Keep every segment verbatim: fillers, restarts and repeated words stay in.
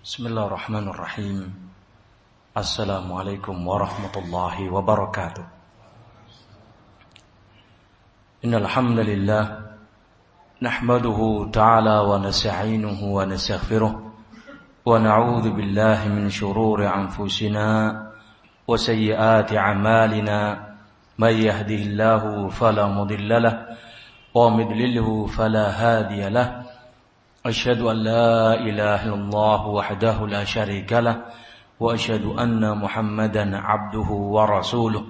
Bismillahirrahmanirrahim. Assalamualaikum warahmatullahi wabarakatuh. Innal hamdalillah nahmaduhu ta'ala wa nasta'inuhu wa nastaghfiruh wa na'udzu billahi min shururi anfusina wa sayyiati a'malina. May yahdihillahu fala mudilla lahu wa may yudlilhu fala hadiya lahu. Asyhadu an la ilaha illallah wahdahu la syarika lah wa asyhadu anna Muhammadan abduhu wa rasuluh.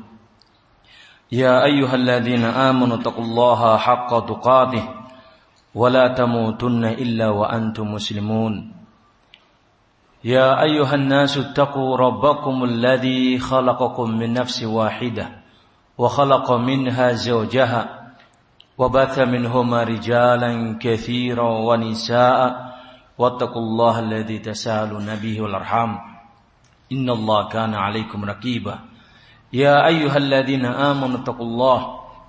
Ya ayyuhalladzina amanu taqullaha haqqa tuqatih wa la tamutunna illa wa antum muslimun. Ya ayyuhan nasu taqu rabbakumul ladzi khalaqakum min nafsin wahidah wa khalaqa minha zawjaha وبث منهما رجالا كثيرا ونساء واتقوا الله الذي تساءلون به والأرحام إن الله كان عليكم رقيبا يا أيها الذين آمنوا اتقوا الله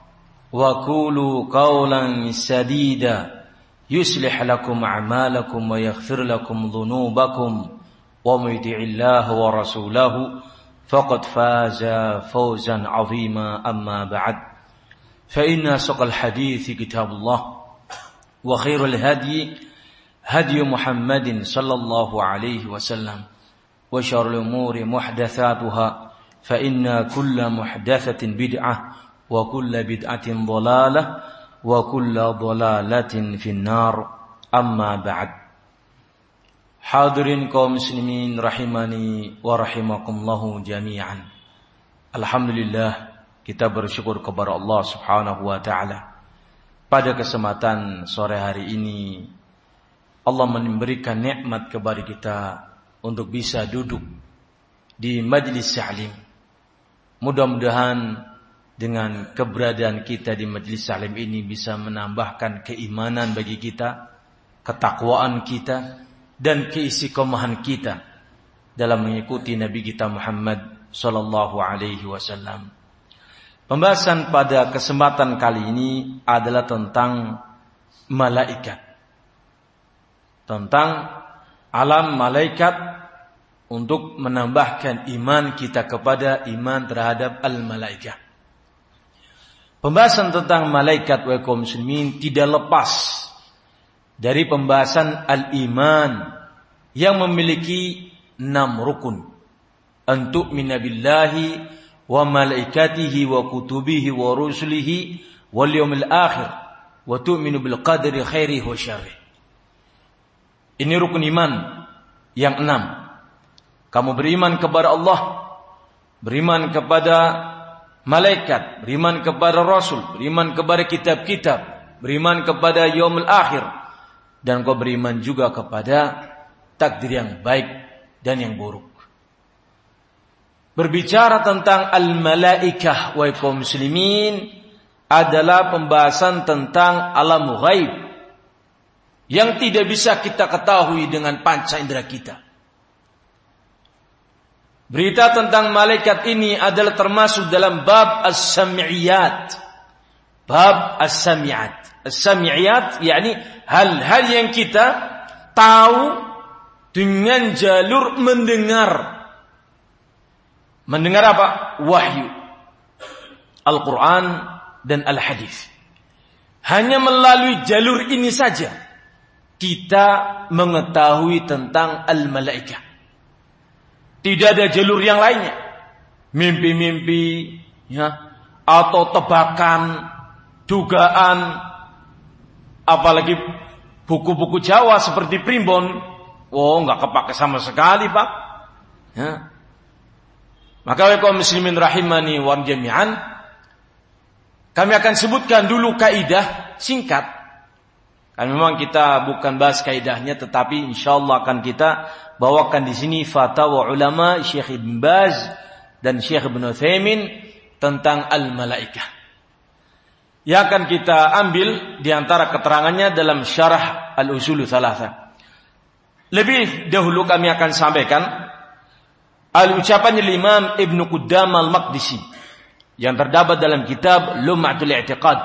وقولوا قولا سديدا يصلح لكم أعمالكم ويغفر لكم ذنوبكم ومن يطع الله ورسوله فقد فاز فوزا عظيما أما بعد فإن أصدق الحديث كتاب الله وخير الهدي هدي محمد صلى الله عليه وسلم وشر الأمور محدثاتها فإن كل محدثة بدعة وكل بدعة ضلالة وكل ضلالة في النار أما بعد. Hadirin kaum muslimin rahimani wa rahimakumullahu jami'an. Alhamdulillah, kita bersyukur kepada Allah Subhanahu wa ta'ala. Pada kesempatan sore hari ini, Allah memberikan nikmat kepada kita untuk bisa duduk di majlis ta'lim. Mudah-mudahan dengan keberadaan kita di majlis ta'lim ini bisa menambahkan keimanan bagi kita, ketakwaan kita, dan keistiqomahan kita dalam mengikuti Nabi kita Muhammad sallallahu alaihi wasallam. Pembahasan pada kesempatan kali ini adalah tentang malaikat. Tentang alam malaikat untuk menambahkan iman kita kepada iman terhadap al-malaikat. Pembahasan tentang malaikat wa kaum muslimin tidak lepas dari pembahasan al-iman yang memiliki enam rukun. Antu minabillahi wa malaikatihi wa kutubihi wa rusulihi wal yawmil akhir wa tu'minu bil qadri khairihi wa syarrihi. Ini rukun iman yang enam. Kamu beriman kepada Allah, beriman kepada malaikat, beriman kepada rasul, beriman kepada kitab-kitab, beriman kepada yaumil akhir, dan kau beriman juga kepada takdir yang baik dan yang buruk. Berbicara tentang al-malaikah wa kaum muslimin adalah pembahasan tentang alam ghaib yang tidak bisa kita ketahui dengan panca indera kita. Berita tentang malaikat ini adalah termasuk dalam bab as-sam'iyat. Bab as-sam'iyat. As-sam'iyat yakni hal-hal yang kita tahu dengan jalur mendengar. Mendengar apa? Wahyu, Al-Quran dan Al-Hadis. Hanya melalui jalur ini saja kita mengetahui tentang al-malaikah. Tidak ada jalur yang lainnya. Mimpi-mimpi, ya, atau tebakan, dugaan, apalagi buku-buku Jawa seperti Primbon. Oh, nggak kepake sama sekali, Pak. Ya. Maka kaum muslimin rahimani wa jami'an, kami akan sebutkan dulu kaidah singkat. Karena memang kita bukan bahas kaidahnya, tetapi insyaallah akan kita bawakan di sini fatwa ulama Syekh Ibn Baz dan Syekh Ibn Utsaimin tentang al-malaikah. Yang akan kita ambil di antara keterangannya dalam syarah al-usul tsalatsa. Lebih dahulu kami akan sampaikan al-ucapan Imam Ibn Qudam al-Maqdisi yang terdapat dalam kitab Lum'atul I'tiqad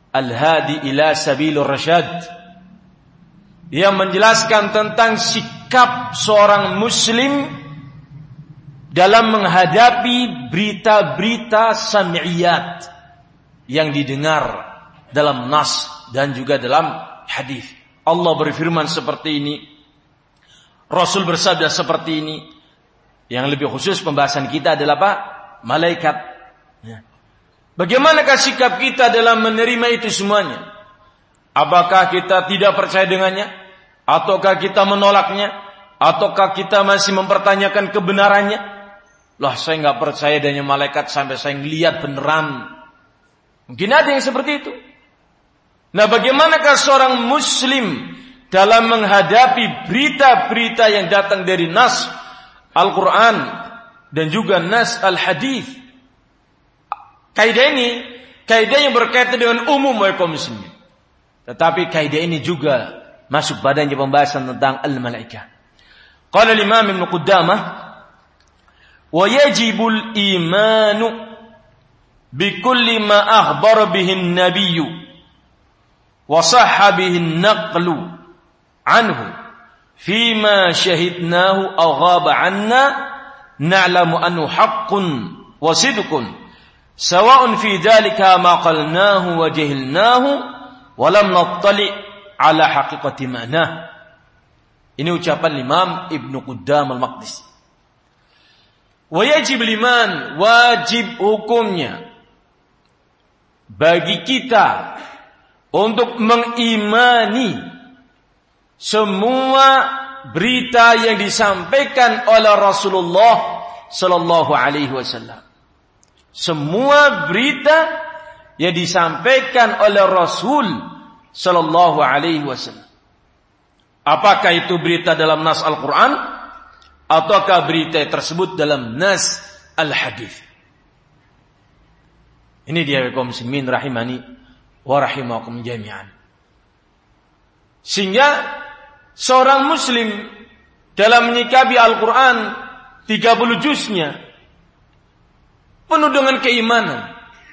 Al-Hadi ila Sabilur Rasyad, yang menjelaskan tentang sikap sikap seorang muslim dalam menghadapi berita-berita sam'iyat yang didengar dalam nas dan juga dalam hadis. Allah berfirman seperti ini, Rasul bersabda seperti ini. Yang lebih khusus pembahasan kita adalah apa? Malaikat. Bagaimanakah sikap kita dalam menerima itu semuanya? Apakah kita tidak percaya dengannya? Ataukah kita menolaknya? Ataukah kita masih mempertanyakan kebenarannya? Lah, saya nggak percaya adanya malaikat sampai saya ngelihat beneran. Mungkin ada yang seperti itu. Nah, bagaimanakah seorang muslim dalam menghadapi berita-berita yang datang dari nas Al-Quran dan juga nas Al-Hadis? Kaidah ini, kaidah yang berkaitan dengan umum oleh kaum muslimin. Tetapi kaidah ini juga masuk badannya pembahasan tentang al-malaikah. Qala al-Imam Ibn Qudamah, wa yajibul imanu bikulli ma akhbara bihi an-nabiyyu wa sahha bihi an-naqlu anhu fima shahidnahu aw ghaba 'anna na'lamu annahu haqqun wa sidqun sawa'un fi dhalika ma qalnahu wa jahilnahu wa lam nattali' ala haqiqati ma'nah. Ini ucapan Imam Ibn Qudam al-Maqdisi. Wa yajib liman, wajib hukumnya bagi kita untuk mengimani semua berita yang disampaikan oleh Rasulullah sallallahu alaihi wasallam. Semua berita yang disampaikan oleh Rasul sallallahu alaihi wasallam. Apakah itu berita dalam nas Al-Quran ataukah berita tersebut dalam nas Al-Hadis? Ini dia kaum muslimin rahimani wa rahimakum jami'an. Sehingga seorang muslim dalam menyikapi Al-Quran tiga puluh juznya penuh dengan keimanan,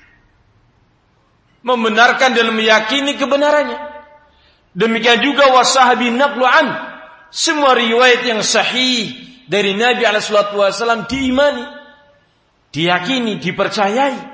membenarkan dan meyakini kebenarannya. Demikian juga wasahabi naqlu'an, semua riwayat yang sahih dari Nabi alaihi salatu wasallam diimani, diyakini, dipercayai.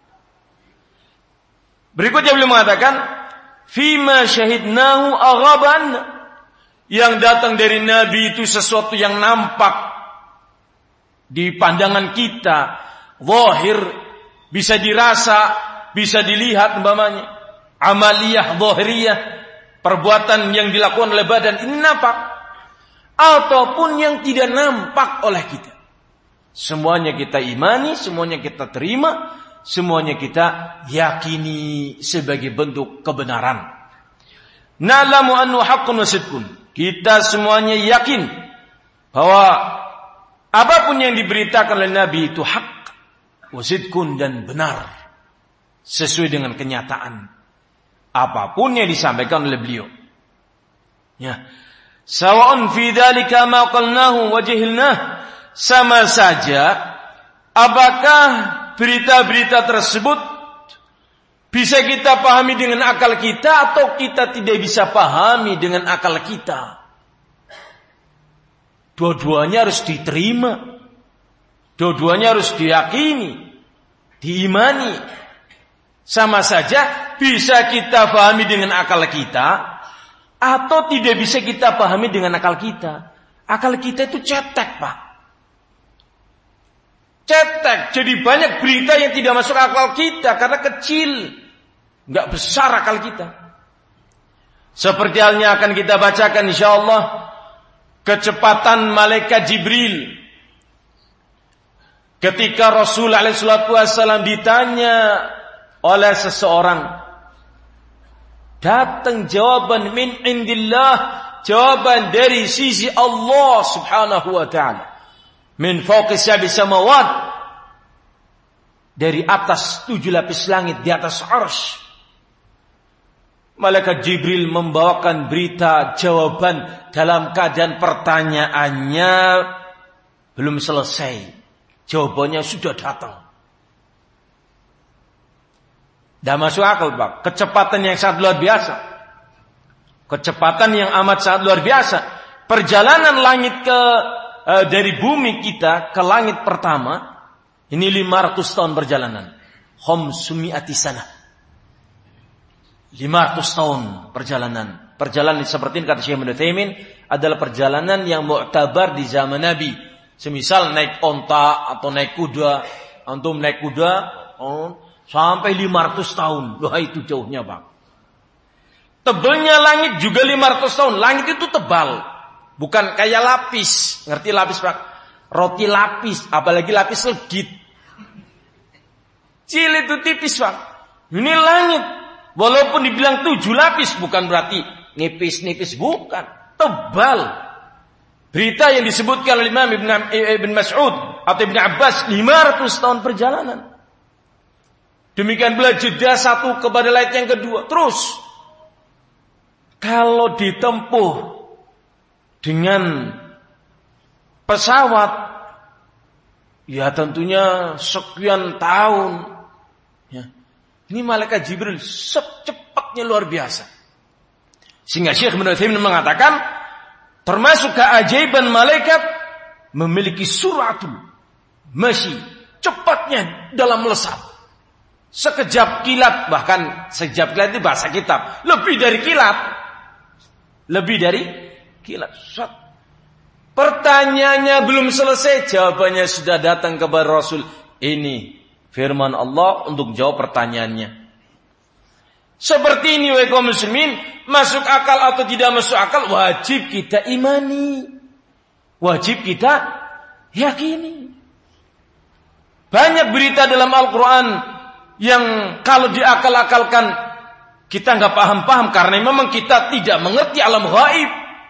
Berikutnya beliau mengatakan, fima syahidnahu aghaban, yang datang dari Nabi itu sesuatu yang nampak di pandangan kita, zahir, bisa dirasa, bisa dilihat umpamanya, amaliyah zahiriyah, perbuatan yang dilakukan oleh badan ini nampak, ataupun yang tidak nampak oleh kita. Semuanya kita imani, semuanya kita terima, semuanya kita yakini sebagai bentuk kebenaran. Na'lamu annahu haqqun wa sidqun. Kita semuanya yakin bahwa apapun yang diberitakan oleh Nabi itu hak, wa sidqun, dan benar, sesuai dengan kenyataan apapun yang disampaikan oleh beliau. Ya. Sawa'un fi dzalika ma qalnahu wa jahilnah, sama saja apakah berita-berita tersebut bisa kita pahami dengan akal kita atau kita tidak bisa pahami dengan akal kita. Dua-duanya harus diterima, dua-duanya harus diyakini, diimani. Sama saja bisa kita pahami dengan akal kita atau tidak bisa kita pahami dengan akal kita. Akal kita itu cetek, Pak. Cetek, jadi banyak berita yang tidak masuk akal kita karena kecil, nggak besar akal kita. Seperti halnya akan kita bacakan insyaallah kecepatan malaikat Jibril ketika Rasul alaihi salatu wasallam ditanya oleh seseorang, datang jawaban min indillah, jawaban dari sisi Allah subhanahu wa ta'ala, min fawqi sab'i samawat, dari atas tujuh lapis langit, di atas arsy. Malaikat Jibril membawakan berita jawaban dalam keadaan pertanyaannya belum selesai, jawabannya sudah datang. Tidak masuk akal, Pak. Kecepatan yang sangat luar biasa, kecepatan yang amat sangat luar biasa. perjalanan langit ke uh, dari bumi kita ke langit pertama ini lima ratus tahun perjalanan. Khamsumi'ati sanah. lima ratus tahun perjalanan. Perjalanan seperti ini kata Syekh Ibnu Utsaimin adalah perjalanan yang mu'tabar di zaman Nabi. Semisal naik onta atau naik kuda, antum naik kuda oh, sampai lima ratus tahun. Wah, itu jauhnya, Bang. Tebalnya langit juga lima ratus tahun. Langit itu tebal. Bukan kayak lapis. Ngerti lapis, Pak? Roti lapis, apalagi lapis legit. Cil itu tipis, Pak. Ini langit. Walaupun dibilang tujuh lapis, bukan berarti nipis-nipis, bukan. Tebal. Berita yang disebutkan oleh Imam Ibn, Ibn Mas'ud atau Ibn Abbas, lima ratus tahun perjalanan. Demikian pula jeda satu kepada langit yang kedua. Terus, kalau ditempuh dengan pesawat, ya tentunya sekian tahun. Ya. Ini malaikat Jibril secepatnya luar biasa. Sehingga Syekh Ibnu Utsaimin mengatakan, termasuk keajaiban malaikat memiliki suratul masyi, cepatnya dalam melesat. Sekejap kilat, bahkan sekejap kilat itu bahasa kitab, lebih dari kilat. Lebih dari kilat. Pertanyaannya belum selesai, jawabannya sudah datang kepada Rasul. Ini firman Allah untuk jawab pertanyaannya. Seperti ini wahai kaum muslimin, masuk akal atau tidak masuk akal, wajib kita imani. Wajib kita yakini. Banyak berita dalam Al-Quran yang kalau diakal-akalkan kita nggak paham-paham karena memang kita tidak mengerti alam gaib.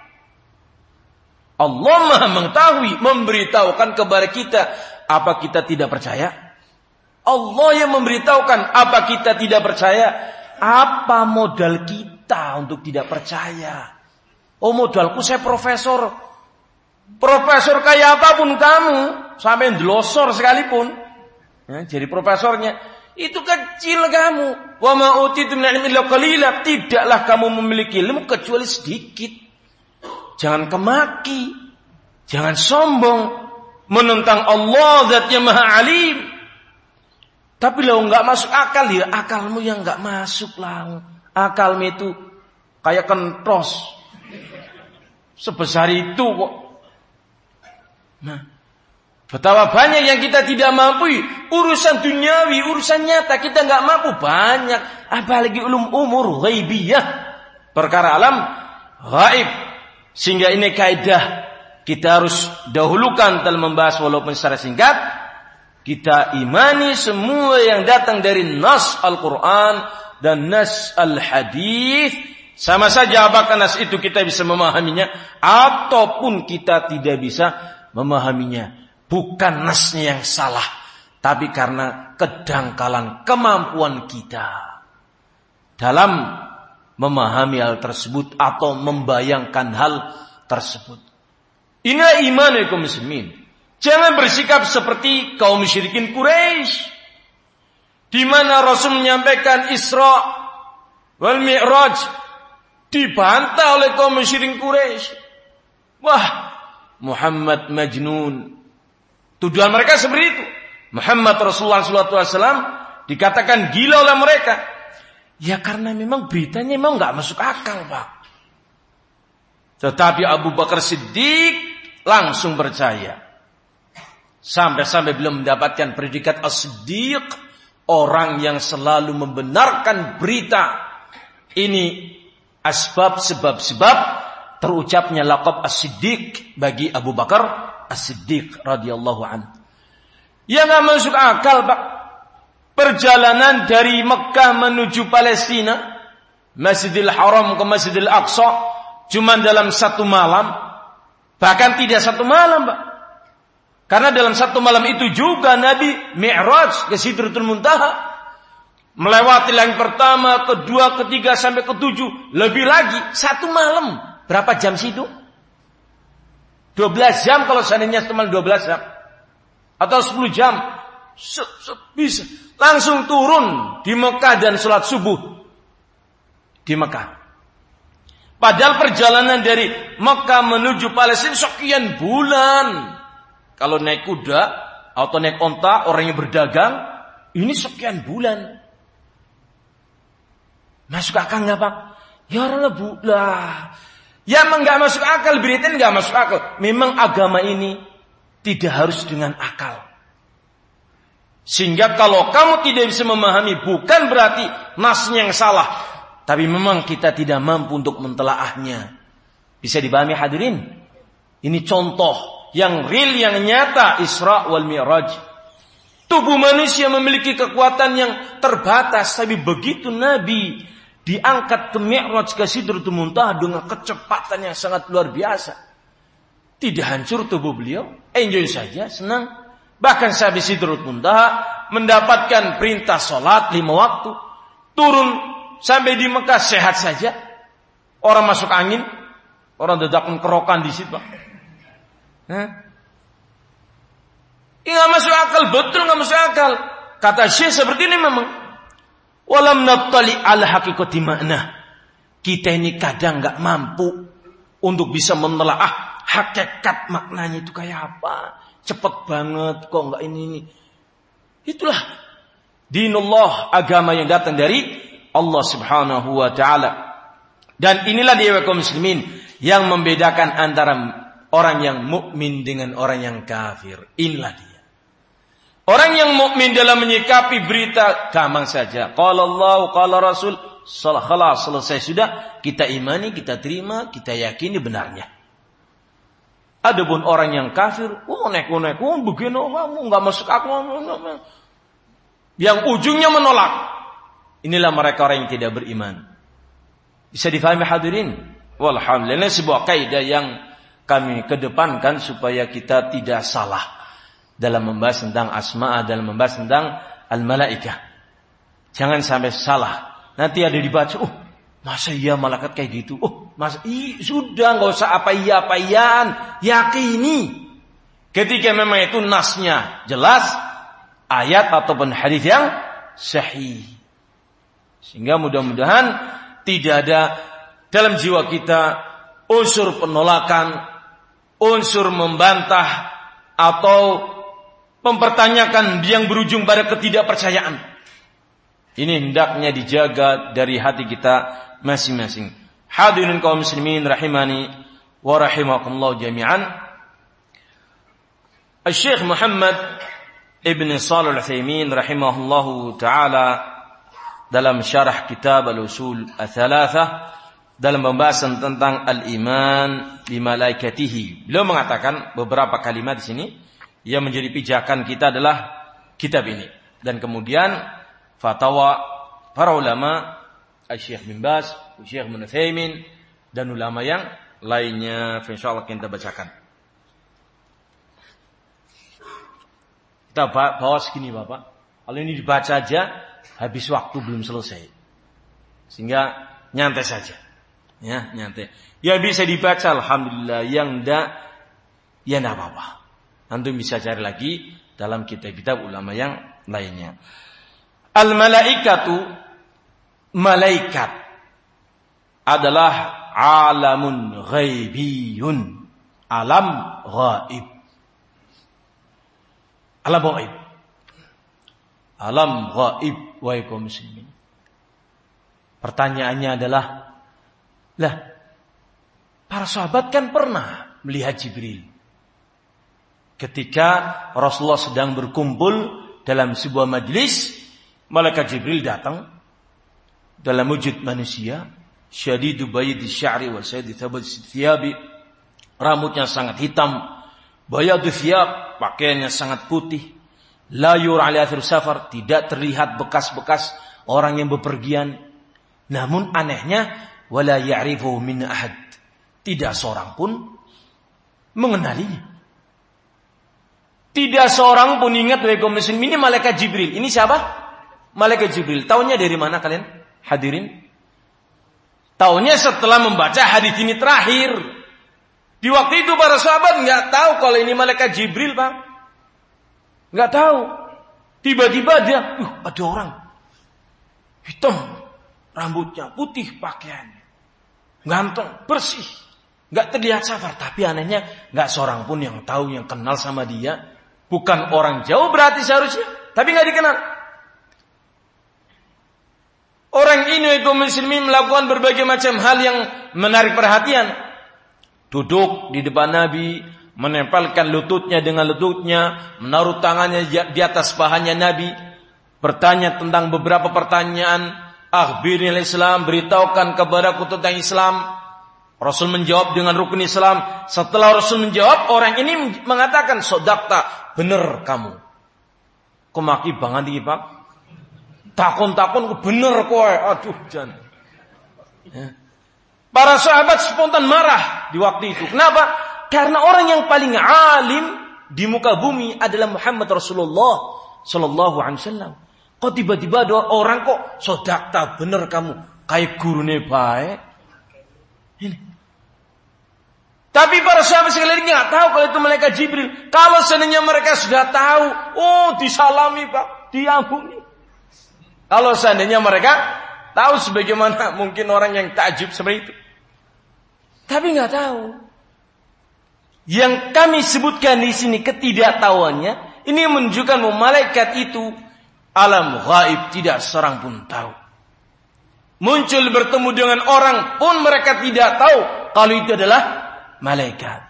Allah Maha mengetahui, memberitahukan kepada kita. Apa kita tidak percaya? Allah yang memberitahukan. Apa kita tidak percaya? Apa modal kita untuk tidak percaya? Oh, modalku saya profesor. Profesor kayak apapun kamu, sampai ndelosor sekalipun, ya, jadi profesornya itu kecil kamu. Wa ma utitu min ilmin illa qalila. Tidaklah kamu memiliki ilmu kecuali sedikit. Jangan kemaki, jangan sombong menentang Allah Zat yang Maha Alim. Tapi lo nggak masuk akal, ya akalmu yang nggak masuk lah. Akalmu itu kayak kentros sebesar itu kok. Nah, betapa banyak yang kita tidak mampu. Urusan duniawi, urusan nyata kita nggak mampu banyak. Apalagi ulum umur ghaibiyah, perkara alam gaib. Sehingga ini kaidah kita harus dahulukan dalam membahas walaupun secara singkat. Kita imani semua yang datang dari nas Al-Quran dan nas Al-Hadith. Sama saja apakah nas itu kita bisa memahaminya ataupun kita tidak bisa memahaminya. Bukan nasnya yang salah, tapi karena kedangkalan kemampuan kita dalam memahami hal tersebut atau membayangkan hal tersebut. Ini iman ya kaum muslimin. Jangan bersikap seperti kaum musyrikin Quraisy, di mana Rasul menyampaikan Isra wal Mi'raj dibantah oleh kaum musyrikin Quraisy. Wah, Muhammad majnun. Tuduhan mereka seperti itu. Muhammad Rasulullah shallallahu alaihi wasallam dikatakan gila oleh mereka. Ya karena memang beritanya memang nggak masuk akal, Pak. Tetapi Abu Bakar Siddiq langsung percaya. Sampai-sampai belum mendapatkan predikat As-Siddiq, orang yang selalu membenarkan berita. Ini asbab sebab-sebab terucapnya laqab As-Siddiq bagi Abu Bakar As-Siddiq radhiyallahu anhu. Yang enggak masuk akal, Pak. Perjalanan dari Mekah menuju Palestina, Masjidil Haram ke Masjidil Aqsa, cuma dalam satu malam. Bahkan tidak satu malam, Pak. Karena dalam satu malam itu juga Nabi Mi'raj ke Sidratul Muntaha. Melewati langit pertama, kedua, ketiga, sampai ketujuh. Lebih lagi, satu malam. Berapa jam sih itu? dua belas jam kalau seandainya cuma dua belas jam. Atau sepuluh jam. Se- se- bisa. Langsung turun di Mekah dan sholat subuh. Di Mekah. Padahal perjalanan dari Mekah menuju Palestina sekian bulan. Kalau naik kuda atau naik onta, orang yang berdagang, ini sekian bulan. Masuk akal nggak Pak? Ya Allah bu lah. Ya memang nggak masuk akal, beritain nggak masuk akal. Memang agama ini tidak harus dengan akal. Sehingga kalau kamu tidak bisa memahami, bukan berarti nasnya yang salah. Tapi memang kita tidak mampu untuk mentelaahnya. Bisa dipahami hadirin? Ini contoh yang real, yang nyata Isra wal Mi'raj. Tubuh manusia memiliki kekuatan yang terbatas. Tapi begitu Nabi diangkat ke Mi'raj, ke Sidratul Muntaha dengan kecepatan yang sangat luar biasa. Tidak hancur tubuh beliau. Enjoy saja, senang. Bahkan sampai Sidratul Muntaha mendapatkan perintah sholat lima waktu. Turun sampai di Mekah sehat saja. Orang masuk angin, orang dadakan kerokan di situ. Hah? Ini nggak masuk akal, betul nggak masuk akal. Kata Syekh seperti ini memang. Walam naftali al haqiqati makna. Kita ini kadang nggak mampu untuk bisa menelaah hakikat maknanya itu kayak apa. Cepet banget kok nggak ini ini. Itulah dinullah, agama yang datang dari Allah Subhanahu wa taala. Dan inilah dia kaum muslimin yang membedakan antara orang yang mukmin dengan orang yang kafir. Inilah dia. Orang yang mukmin dalam menyikapi berita gampang saja. Qala Allah, qala Rasul, salah selesai sudah, kita imani, kita terima, kita yakini benarnya. Adapun orang yang kafir, oh nek-nek, oh begini, kamu nggak masuk aku, yang ujungnya menolak. Inilah mereka orang yang tidak beriman. Bisa difahami hadirin? Walhamdulillah, sebuah kaidah yang kami kedepankan supaya kita tidak salah dalam membahas tentang asma', dalam membahas tentang al-malaikah. Jangan sampai salah. Nanti ada dibaca, oh masa iya malaikat kayak gitu? Oh masa iya, sudah nggak usah apa iya apa iyaan, yakini. Ketika memang itu nasnya jelas, ayat ataupun hadis yang sahih. Sehingga mudah-mudahan tidak ada dalam jiwa kita unsur penolakan, unsur membantah, atau mempertanyakan yang berujung pada ketidakpercayaan. Ini hendaknya dijaga dari hati kita masing-masing. Hadirin kaum muslimin rahimani wa rahimakumullah jami'an. Syekh Muhammad Ibn Shalih Al-Utsaimin rahimahullahu taala dalam syarah kitab Al-Usul Ats-Tsalatsah dalam pembahasan tentang al-iman bi malaikatihi, beliau mengatakan beberapa kalimat di sini yang menjadi pijakan kita adalah kitab ini. Dan kemudian fatwa para ulama, Syekh bin Baz, Syekh Ibnu Utsaimin dan ulama yang lainnya, insyaallah kita bacakan. Kita bawa segini Bapak. Kalau ini dibaca aja habis waktu belum selesai. Sehingga nyantai saja. Ya, nyantai. Ya bisa dibaca alhamdulillah, yang enggak ya enggak apa-apa. Antum bisa cari lagi dalam kitab-kitab ulama yang lainnya. Al-malaikatu, malaikat adalah alamun ghaibiyun, alam ghaib. Alam ghaib. Alam ghaib wa kaum muslimin. Pertanyaannya adalah, lah, para sahabat kan pernah melihat Jibril. Ketika Rasulullah sedang berkumpul dalam sebuah majlis, malaikat Jibril datang dalam wujud manusia, syadidu baydi sya'ri wa syadidu thabati thiyabi, rambutnya sangat hitam, bayadu thiyab, pakaiannya sangat putih, la yura ali athir safar, tidak terlihat bekas-bekas orang yang bepergian. Namun anehnya, wala ya'rifu min ahad, tidak seorang pun mengenalinya. Tidak seorang pun ingat wahai kaum muslimin, ini malaikat Jibril. Ini siapa? Malaikat Jibril. Taunya dari mana kalian? Hadirin. Taunya setelah membaca hadis ini terakhir. Di waktu itu para sahabat nggak tahu kalau ini malaikat Jibril, Pak. Nggak tahu. Tiba-tiba dia, uh, ada orang hitam, rambutnya putih, pakaiannya. ganteng, bersih, nggak terlihat safar. Tapi anehnya nggak seorang pun yang tahu, yang kenal sama dia. Bukan orang jauh berarti seharusnya, tapi nggak dikenal. Orang ini kaum muslimin melakukan berbagai macam hal yang menarik perhatian. Duduk di depan Nabi, menempelkan lututnya dengan lututnya, menaruh tangannya di atas pahanya Nabi, bertanya tentang beberapa pertanyaan, akhbirni al-Islam, beritahukan kepadaku tentang Islam. Rasul menjawab dengan rukun Islam. Setelah Rasul menjawab, orang ini mengatakan, sodakta, bener kamu. Kok maki banget iki, Pak? Takon-takon bener kowe. Aduh, jan. Ya. Para sahabat spontan marah di waktu itu. Kenapa? Karena orang yang paling alim di muka bumi adalah Muhammad Rasulullah sallallahu alaihi wasallam. Kok tiba-tiba ada orang kok sodakta bener kamu, kayak gurune bae. Ini. Tapi para sahabat sekalian nggak tahu kalau itu malaikat Jibril. Kalau seandainya mereka sudah tahu, oh disalami Pak, diampuni. Kalau seandainya mereka tahu sebagaimana mungkin orang yang takjub seperti itu. Tapi nggak tahu. Yang kami sebutkan di sini ketidaktahuannya, ini menunjukkan bahwa malaikat itu alam gaib, tidak seorang pun tahu. Muncul bertemu dengan orang pun mereka tidak tahu kalau itu adalah malaikat.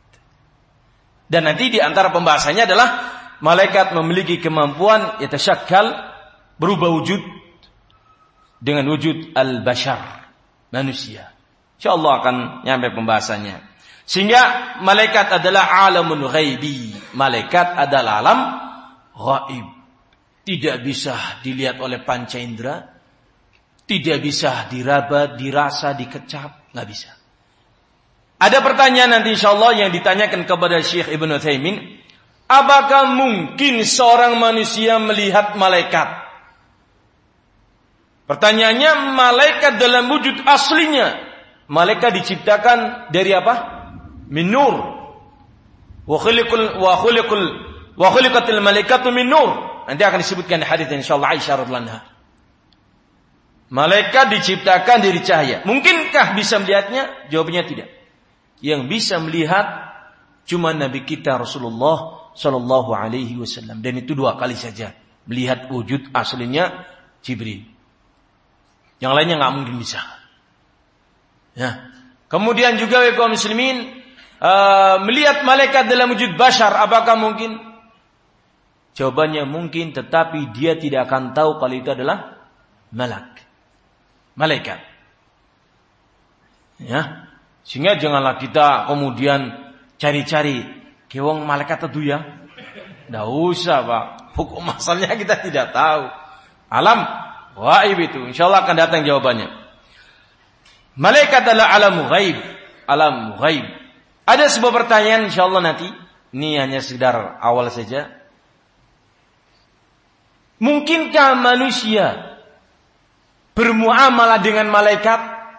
Dan nanti di antara pembahasannya adalah malaikat memiliki kemampuan yatasyakkal, berubah wujud dengan wujud al-bashar, manusia. InsyaAllah akan nyampe pembahasannya. Sehingga malaikat adalah alamun ghaibi. Malaikat adalah alam ghaib. Tidak bisa dilihat oleh panca indera. Tidak bisa diraba, dirasa, dikecap. Nggak bisa. Ada pertanyaan nanti insyaallah yang ditanyakan kepada Syekh Ibnu Utsaimin. Apakah mungkin seorang manusia melihat malaikat? Pertanyaannya, malaikat dalam wujud aslinya. Malaikat diciptakan dari apa? Min nur. Wa khuliqul wa khuliqul wa khuliqatil malaikatu min nur. Nanti akan disebutkan di hadis insyaallah Aisyah radhiyallahu anha. Malaikat diciptakan dari cahaya. Mungkinkah bisa melihatnya? Jawabannya tidak. Yang bisa melihat cuma Nabi kita Rasulullah sallallahu alaihi wasallam, dan itu dua kali saja melihat wujud aslinya Jibril. Yang lainnya enggak mungkin bisa. Ya. Kemudian juga kaum muslimin uh, melihat malaikat dalam wujud bashar, apakah mungkin? Jawabannya mungkin, tetapi dia tidak akan tahu kalau itu adalah malak. Malaikat. Ya. Sehingga janganlah kita kemudian cari-cari kewong malaikat itu ya. Enggak usah, Pak. Hukum asalnya kita tidak tahu. Alam ghaib itu insyaallah akan datang jawabannya. Malaikat adalah alam ghaib, alam ghaib. Ada sebuah pertanyaan insyaallah nanti. Ini hanya sekedar awal saja. Mungkinkah manusia bermuamalah dengan malaikat?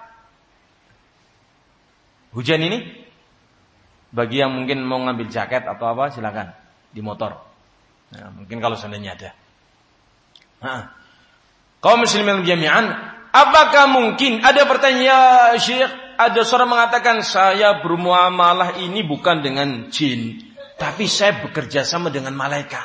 Hujan ini, bagi yang mungkin mau ngambil jaket atau apa, silakan di motor. Nah, mungkin kalau seandainya ada. Nah, kaum muslimin jami'an, apakah mungkin ada pertanyaan Syekh, ada seorang mengatakan saya bermuamalah ini bukan dengan jin, tapi saya bekerja sama dengan malaikat.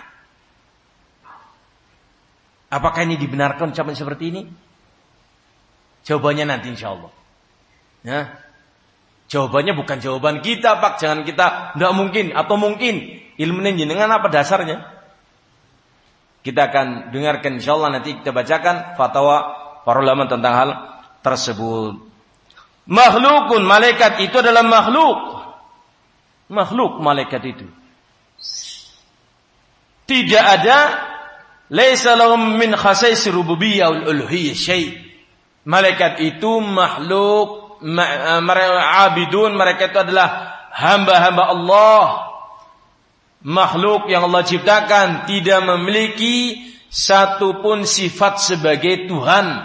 Apakah ini dibenarkan ucapan seperti ini? Jawabannya nanti insyaallah. Ya. Jawabannya bukan jawaban kita, Pak. Jangan kita enggak mungkin atau mungkin. Ilmunya jenengan apa dasarnya? Kita akan dengarkan insyaallah, nanti kita bacakan fatwa para ulama tentang hal tersebut. Makhlukun, malaikat itu adalah makhluk. Makhluk malaikat itu. Tidak ada laisa lahum min khasais rububiyyah wal uluhiyyah syai'. Malaikat itu makhluk abidun, mereka itu adalah hamba-hamba Allah, makhluk yang Allah ciptakan, tidak memiliki satupun sifat sebagai Tuhan,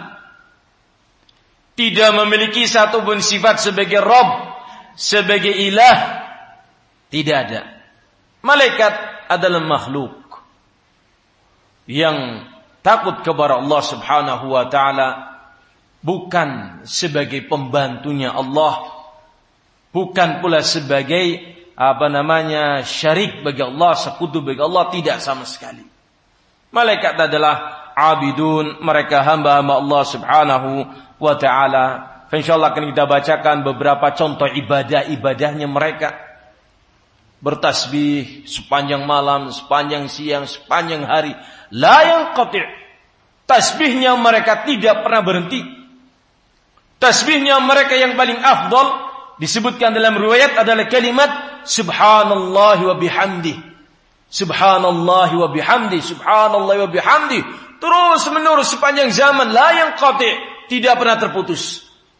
tidak memiliki satupun sifat sebagai Rabb, sebagai ilah, tidak ada. Malaikat adalah makhluk yang takut kepada Allah Subhanahu wa ta'ala, bukan sebagai pembantunya Allah, bukan pula sebagai apa namanya syarik bagi Allah, sekutu bagi Allah, tidak sama sekali. Malaikat adalah abidun, mereka hamba-hamba Allah Subhanahu wa taala. Insyaallah akan kita bacakan beberapa contoh ibadah-ibadahnya mereka. Bertasbih sepanjang malam, sepanjang siang, sepanjang hari, la yanqati'. Tasbihnya mereka tidak pernah berhenti. Tasbihnya mereka yang paling afdal disebutkan dalam riwayat adalah kalimat subhanallah wa bihamdi. Subhanallah wa bihamdi, subhanallah wa bihamdi. Terus menerus sepanjang zaman, la yanqati', tidak pernah terputus.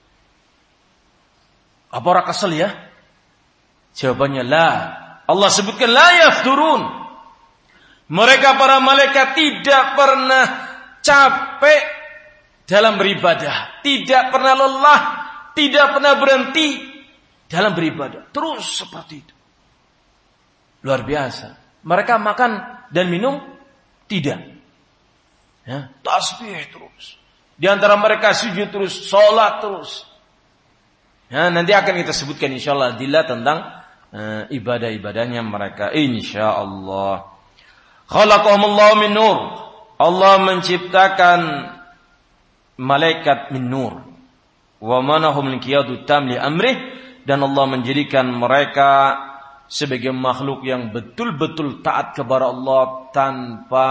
Apa orang kesel ya? Jawabannya la. Allah sebutkan la yafturun. Mereka para malaikat tidak pernah capek dalam beribadah, tidak pernah lelah, tidak pernah berhenti dalam beribadah. Terus seperti itu. Luar biasa. Mereka makan dan minum tidak. Ya, tasbih terus. Di antara mereka sujud terus, sholat terus. Ya, nanti akan kita sebutkan insyaallah adillah tentang uh, ibadah-ibadahnya mereka insyaallah. Khalaqahumullahu min nur. Allah menciptakan malaikat min nur. Wa manahum min qiyadut tam li amrih, dan Allah menjadikan mereka sebagai makhluk yang betul-betul taat kepada Allah tanpa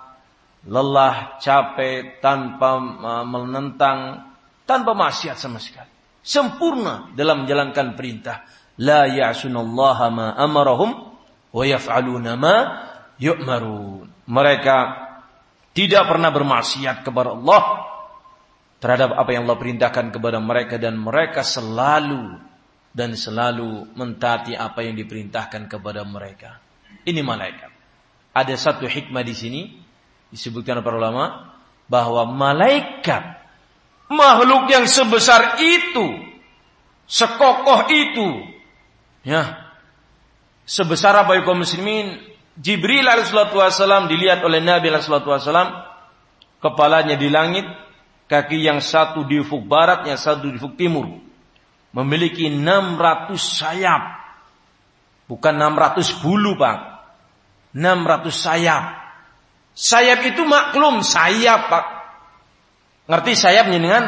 lelah, capek, tanpa uh, menentang, tanpa maksiat sama sekali. Sempurna dalam menjalankan perintah. La ya'sunallaha ma amarahum wa yaf'aluna ma yu'marun. Mereka tidak pernah bermaksiat kepada Allah terhadap apa yang Allah perintahkan kepada mereka, dan mereka selalu dan selalu mentaati apa yang diperintahkan kepada mereka. Ini malaikat. Ada satu hikmah di sini disebutkan para ulama bahwa malaikat, makhluk yang sebesar itu, sekokoh itu, ya, sebesar apa ya kaum muslimin? Jibril alaihi salatu wasallam dilihat oleh Nabi alaihi salatu wasallam, kepalanya di langit, kaki yang satu di ufuk barat, yang satu di ufuk timur, memiliki enam ratus sayap. Bukan enam ratus bulu, Pak. enam ratus sayap. Sayap itu maklum, sayap, Pak. Ngerti sayapnya dengan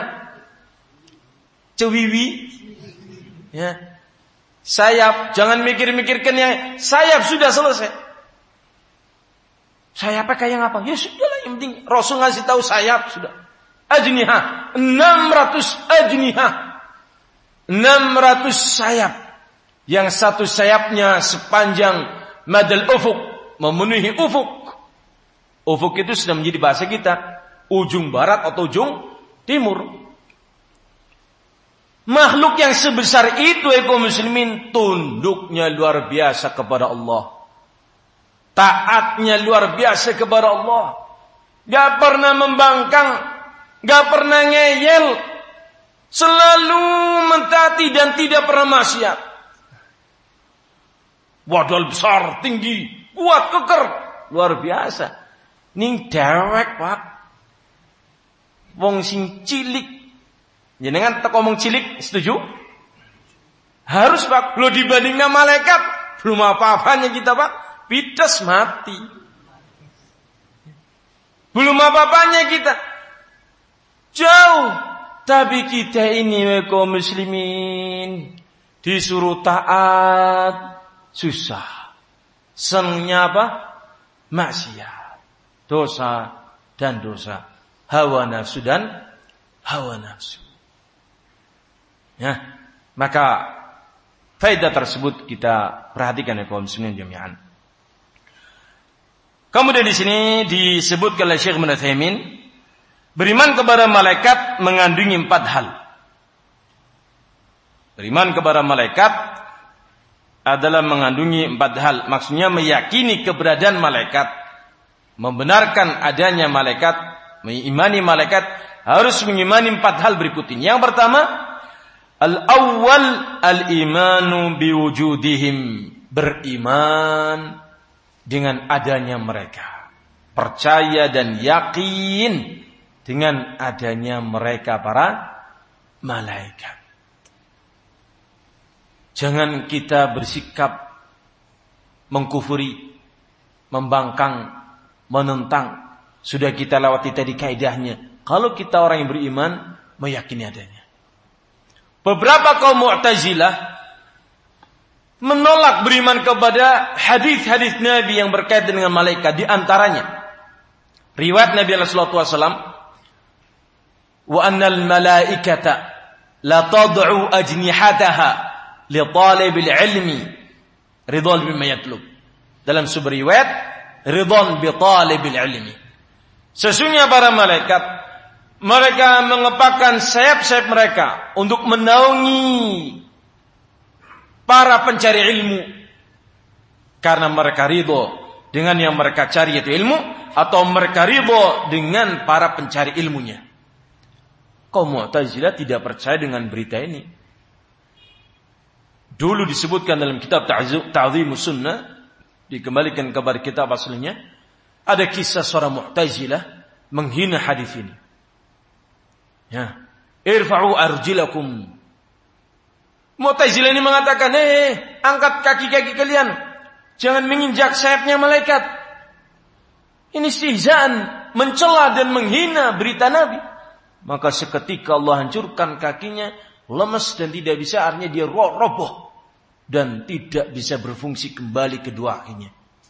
cewiwi? Ya. Sayap, jangan mikir-mikirkan yang sayap sudah selesai. Sayapnya kayak apa? Ya sudahlah, yang penting Rasul ngasih tahu sayap sudah. Ajniha, enam ratus ajniha. enam ratus sayap. Yang satu sayapnya sepanjang madal ufuk, memenuhi ufuk. Ufuk itu sudah menjadi bahasa kita ujung barat atau ujung timur. Makhluk yang sebesar itu, kaum muslimin, tunduknya luar biasa kepada Allah. Taatnya luar biasa kepada Allah. Gak pernah membangkang, gak pernah ngeyel, selalu mentaati dan tidak pernah maksiat. Wadal besar, tinggi, kuat, keker, luar biasa. Ning dewek, Pak. Wong sing cilik. Jenengan tak ngomong cilik, setuju? Harus, Pak. Lo dibandingkan malaikat, belum apa-apanya kita, Pak. Pites mati. Belum apa-apanya kita. Jauh. Tapi kita ini kaum muslimin disuruh taat, susah. Senangnya apa? Maksiat. Dosa dan dosa. Hawa nafsu dan hawa nafsu. Ya, maka faedah tersebut kita perhatikan ya kaum muslimin jami'an. Kemudian di sini disebutkan oleh Syekh Ibnu Utsaimin, beriman kepada malaikat mengandungi empat hal. Beriman kepada malaikat adalah mengandungi empat hal. Maksudnya meyakini keberadaan malaikat, membenarkan adanya malaikat, mengimani malaikat, harus mengimani empat hal berikut ini. Yang pertama, al-awwal al-imanu biwujudihim, beriman dengan adanya mereka, percaya dan yakin dengan adanya mereka para malaikat. Jangan kita bersikap mengkufuri, membangkang, menentang. Sudah kita lewati tadi kaidahnya. Kalau kita orang yang beriman, meyakini adanya. Beberapa kaum Mu'tazilah menolak beriman kepada hadis-hadis Nabi yang berkaitan dengan malaikat. Di antaranya riwayat Nabi sallallahu alaihi wasallam, wa annal malaikata la tad'u ajnihataha li talibil ilmi ridwan bima yatlub. Dalam sebuah riwayat, ridwan bi talibil ilmi. Sesungguhnya para malaikat, mereka mengepakkan sayap-sayap mereka untuk menaungi para pencari ilmu, karena mereka ridho dengan yang mereka cari yaitu ilmu, atau mereka ridho dengan para pencari ilmunya. Kaum Mu'tazilah tidak percaya dengan berita ini. Dulu disebutkan dalam kitab Ta'dhimus Sunnah, dikembalikan kepada kitab aslinya, ada kisah seorang Mu'tazilah menghina hadis ini. Ya, irfa'u arjilakum. Mu'tazilah ini mengatakan, eh, angkat kaki-kaki kalian, jangan menginjak sayapnya malaikat. Ini istihzaan, mencela dan menghina berita Nabi. Maka seketika Allah hancurkan kakinya, lemas dan tidak bisa, artinya dia roboh dan tidak bisa berfungsi kembali kedua kakinya.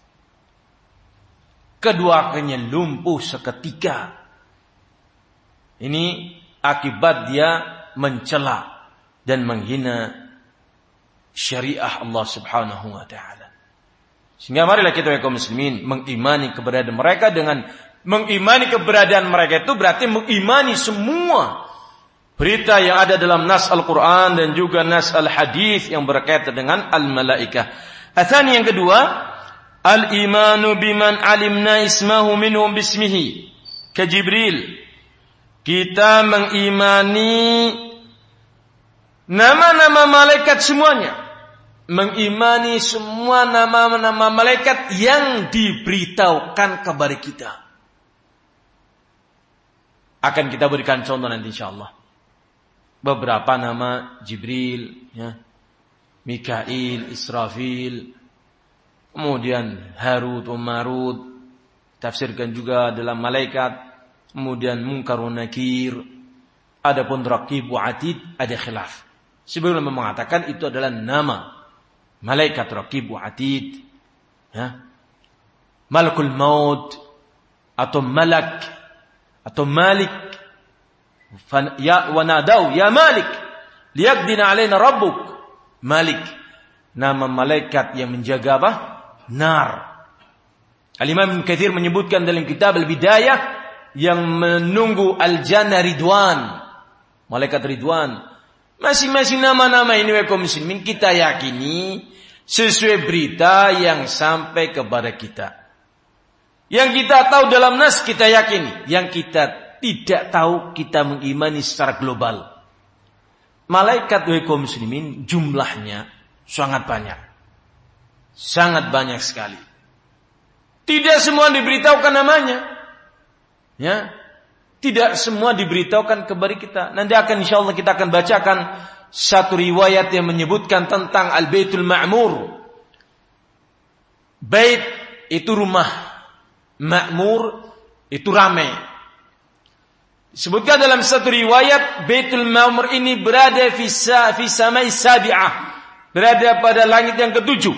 Kedua kakinya lumpuh seketika. Ini akibat dia mencela dan menghina syariah Allah Subhanahu wa taala. Sehingga marilah kita kaum muslimin mengimani keberadaan mereka. Dengan mengimani keberadaan mereka itu berarti mengimani semua berita yang ada dalam nas Al-Quran dan juga nas Al-Hadis yang berkaitan dengan al-malaikah. Atsani yang kedua, al-imanu biman alimna ismahu minhum bismihi ka Jibril. Kita mengimani nama-nama malaikat semuanya. Mengimani semua nama-nama malaikat yang diberitahukan kepada kita. Akan kita berikan contoh nanti insyaallah. Beberapa nama Jibril, ya, Mikail, Israfil, kemudian Harut, Marut, tafsirkan juga dalam malaikat, kemudian Munkar wa Nakir, adapun Raqib wa Atid ada khilaf. Sebelum mengatakan itu adalah nama malaikat Raqib wa Atid, ya. Malakul Maut atau Malak atau Malik, ya wa nadau ya Malik liyaqdina alaina rabbuk. Malik, nama malaikat yang menjaga apa? Nar. Al-Imam Ibnu Katsir menyebutkan dalam kitab Al-Bidayah yang menunggu al-jannah Ridwan, malaikat Ridwan. Masing-masing nama-nama ini wa kaum muslimin kita yakini sesuai berita yang sampai kepada kita. Yang kita tahu dalam nas kita yakini, yang kita tidak tahu kita mengimani secara global. Malaikat wa kaum muslimin jumlahnya sangat banyak. Sangat banyak sekali. Tidak semua diberitahukan namanya. Ya. Tidak semua diberitahukan kepada kita. Nanti akan insyaallah kita akan bacakan satu riwayat yang menyebutkan tentang Al-Baitul Ma'mur. Bait itu rumah, Ma'mur itu ramai. Disebutkan dalam satu riwayat Baitul Ma'mur ini berada fi fi samai sabi'ah, berada pada langit yang ketujuh.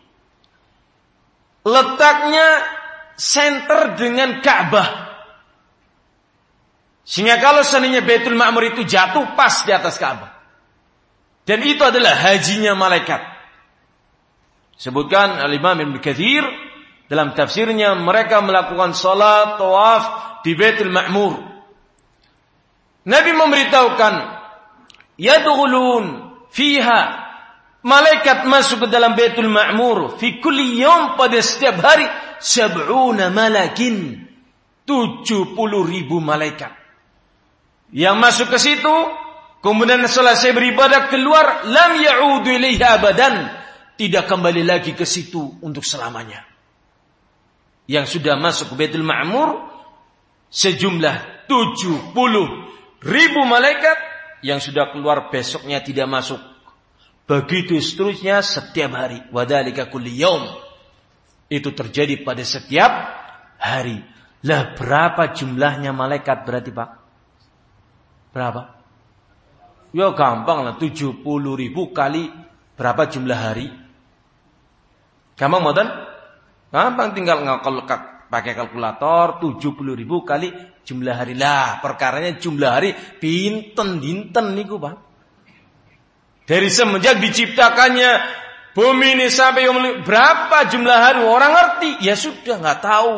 Letaknya center dengan Ka'bah. Sehingga kalau seandainya Baitul Ma'mur itu jatuh pas di atas Ka'bah. Dan itu adalah hajinya malaikat. Sebutkan Al-Imam Ibnu Katsir dalam tafsirnya, mereka melakukan salat tawaf di Baitul Ma'mur. Nabi memberitahukan, yadkhulun fiha, malaikat masuk ke dalam Baitul Ma'mur fi kulli yawm, pada setiap hari sab'una malakin, tujuh puluh ribu malaikat yang masuk ke situ, kemudian selesai beribadah keluar, lam ya'udu ilaiha abadan, tidak kembali lagi ke situ untuk selamanya. Yang sudah masuk ke Baitul Ma'mur sejumlah tujuh puluh ribu malaikat yang sudah keluar besoknya tidak masuk. Begitu seterusnya setiap hari. Wadzalika kulli yaum. Itu terjadi pada setiap hari. Lah berapa jumlahnya malaikat berarti Pak? Berapa? Ya gampang lah, tujuh puluh ribu kali berapa jumlah hari? Gampang mboten? Gampang, tinggal ngakal pakai kalkulator, tujuh puluh ribu kali jumlah hari. Lah, perkaranya jumlah hari pinten-dinten niku, Pak. Dari semenjak diciptakannya bumi ini sampai yang berapa jumlah hari orang ngerti? Ya sudah, enggak tahu.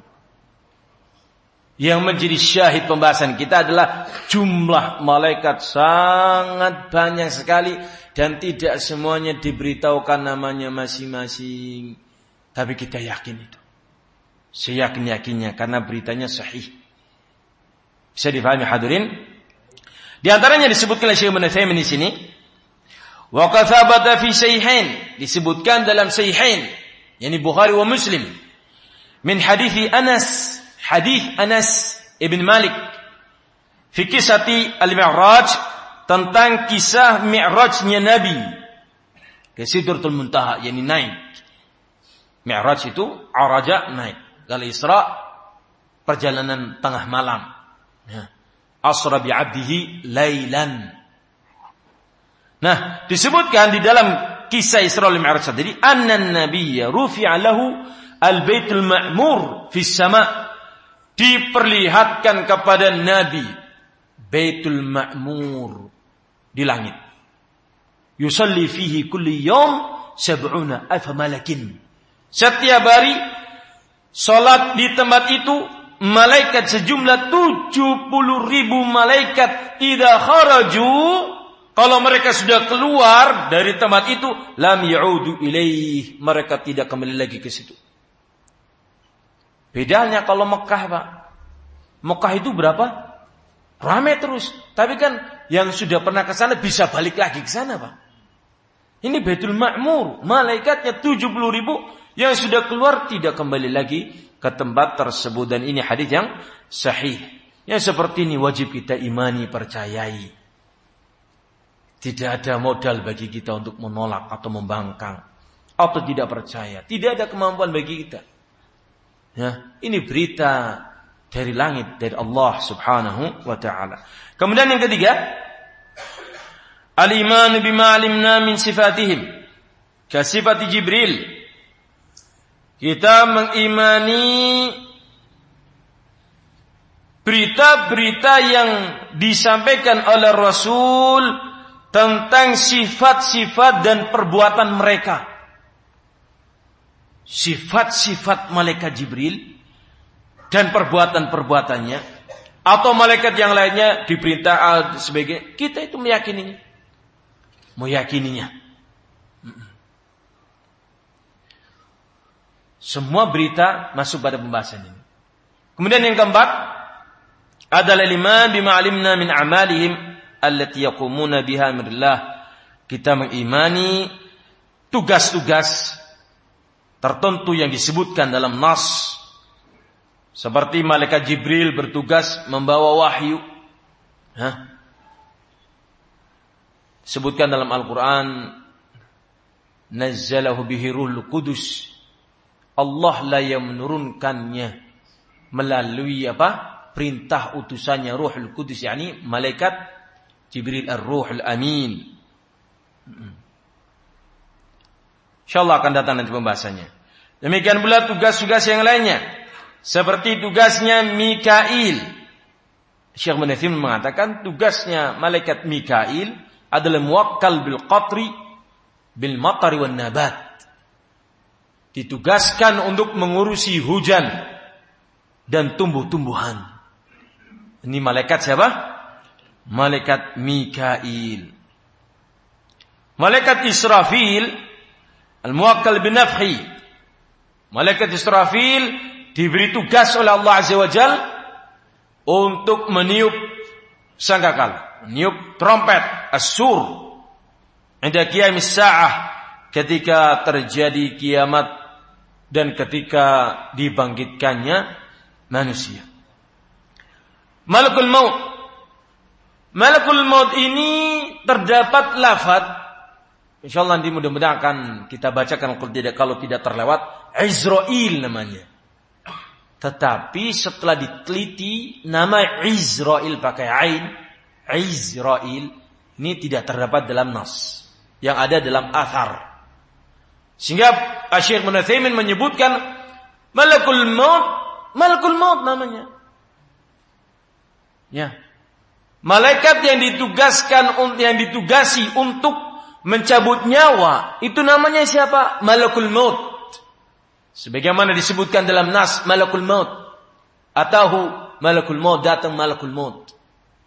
Yang menjadi syahid pembahasan kita adalah jumlah malaikat sangat banyak sekali dan tidak semuanya diberitahukan namanya masing-masing. Tapi kita yakin itu. Seyakin-yakinnya karena beritanya sahih. Bisa difahami hadirin? Di antaranya disebutkan oleh Syekh Ibnu Utsaimin di sini. Wa qad thabata fi sahihain, disebutkan dalam sahihain, yakni Bukhari wa Muslim. Min hadithi Anas, hadis Anas ibn Malik fi kisati al-Mi'raj, tentang kisah Mi'rajnya Nabi ke Sidratul Muntaha, yakni naik. Mi'raj itu araja, naik. Kalau Isra perjalanan tengah malam. Nah, asra bi 'abdihi lailan. Nah, disebutkan di dalam kisah Isra wal Mi'raj tadi, anna an-nabiyya rufi'a lahu al-baitul ma'mur fis sama'. Diperlihatkan kepada Nabi Baitul Ma'mur di langit. Yusalli fihi kulli yawm sab'una alf malakin. Setiap hari salat di tempat itu malaikat sejumlah tujuh puluh ribu malaikat. Idza kharaju, kalau mereka sudah keluar dari tempat itu, lam ya'udu ilaih, mereka tidak kembali lagi ke situ. Bedanya kalau Mekah, Pak. Mekah itu berapa? Ramai terus. Tapi kan yang sudah pernah ke sana bisa balik lagi ke sana, Pak. Ini Baitul Ma'mur. Malaikatnya tujuh puluh ribu. Yang sudah keluar tidak kembali lagi ke tempat tersebut. Dan ini hadis yang sahih. Yang seperti ini wajib kita imani, percayai. Tidak ada modal bagi kita untuk menolak atau membangkang. Atau tidak percaya. Tidak ada kemampuan bagi kita. Ya, ini berita dari langit, dari Allah subhanahu wa ta'ala. Kemudian yang ketiga, al-iman bima alimna min sifatihim, kasifati Jibril. Kita mengimani berita-berita yang disampaikan oleh Rasul tentang sifat-sifat dan perbuatan mereka. Sifat-sifat malaikat Jibril dan perbuatan-perbuatannya, atau malaikat yang lainnya diperintah sebagai, kita itu meyakininya. Meyakininya. Semua berita masuk pada pembahasan ini. Kemudian yang keempat adalah iman bima alimna min amalihim allati yaqumuna biha amrillah. Kita mengimani tugas-tugas tertentu yang disebutkan dalam nas, seperti malaikat Jibril bertugas membawa wahyu. Hah? Disebutkan dalam Al-Quran, nazzalahu bihi ruhul qudus. Allah lah yang menurunkannya melalui apa? Perintah utusannya Ruhul Qudus, yakni malaikat Jibril ar-Ruhul Amin. InsyaAllah akan datang nanti pembahasannya. Demikian pula tugas-tugas yang lainnya, seperti tugasnya Mikail. Syekh Ibnu Utsaimin mengatakan tugasnya malaikat Mikail adalah muwakkal bil qatri bil matari wan nabat. Ditugaskan untuk mengurusi hujan dan tumbuh-tumbuhan. Ini malaikat siapa? Malaikat Mikail. Malaikat Israfil al-muwakkal bin nafhi. Malaikat Israfil diberi tugas oleh Allah Azza wa Jalla untuk meniup sangkakala, meniup trompet as-sur inda qiyamis sa'ah, ketika terjadi kiamat dan ketika dibangkitkannya manusia. Malakul maut. Malakul maut ini terdapat lafaz, insyaallah nanti mudah-mudahan akan kita bacakan kalau tidak kalau tidak terlewat, Izrail namanya. Tetapi setelah diteliti nama Izrail pakai ain, Izrail ini tidak terdapat dalam nas, yang ada dalam athar. Sehingga Syekh Ibnu Utsaimin menyebutkan Malakul maut, Malakul maut namanya. Ya. Malaikat yang ditugaskan yang ditugasi untuk mencabut nyawa, itu namanya siapa? Malakul maut. Sebagaimana disebutkan dalam nas, Malakul maut. Atahu Malakul maut, datang Malakul maut.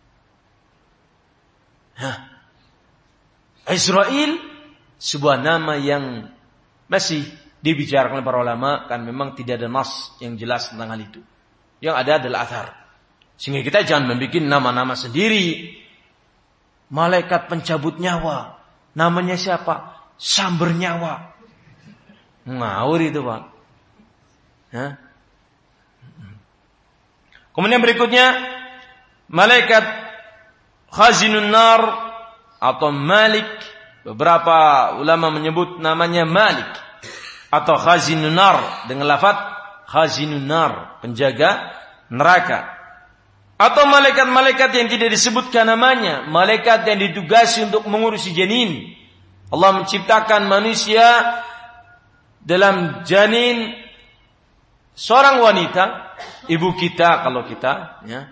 Hah. Izrail sebuah nama yang masih dibicarakan oleh para ulama, kan memang tidak ada nas yang jelas tentang hal itu. Yang ada adalah athar. Sehingga kita jangan membuat nama-nama sendiri. Malaikat pencabut nyawa, namanya siapa? Samber nyawa. Ngawur itu, Pak. Hah? Kemudian berikutnya malaikat khazinun nar atau Malik. Beberapa ulama menyebut namanya Malik atau khazinun nar dengan lafaz khazinun nar, penjaga neraka. Atau malaikat-malaikat yang tidak disebutkan namanya, malaikat yang ditugasi untuk mengurusi janin. Allah menciptakan manusia dalam janin seorang wanita, ibu kita kalau kita, ya,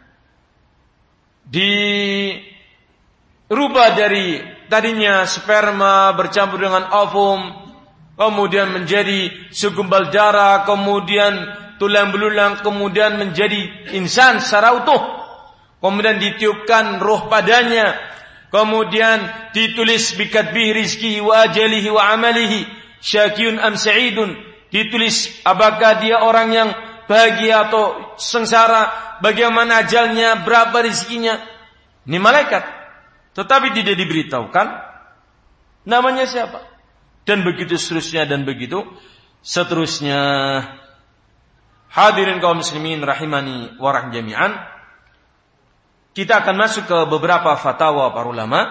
dirubah dari tadinya sperma bercampur dengan ovum, kemudian menjadi segumpal darah, kemudian tulang belulang, kemudian menjadi insan secara utuh, kemudian ditiupkan roh padanya, kemudian ditulis bikatbihi rizkihi wa ajalihi wa amalihi syakiyun am sa'idun, ditulis apakah dia orang yang bahagia atau sengsara, bagaimana ajalnya, berapa rizkinya. Ini malaikat, tetapi tidak diberitahukan namanya siapa, dan begitu seterusnya dan begitu seterusnya. Hadirin kaum muslimin rahimani wa rahim jami'an. Kita akan masuk ke beberapa fatwa para ulama.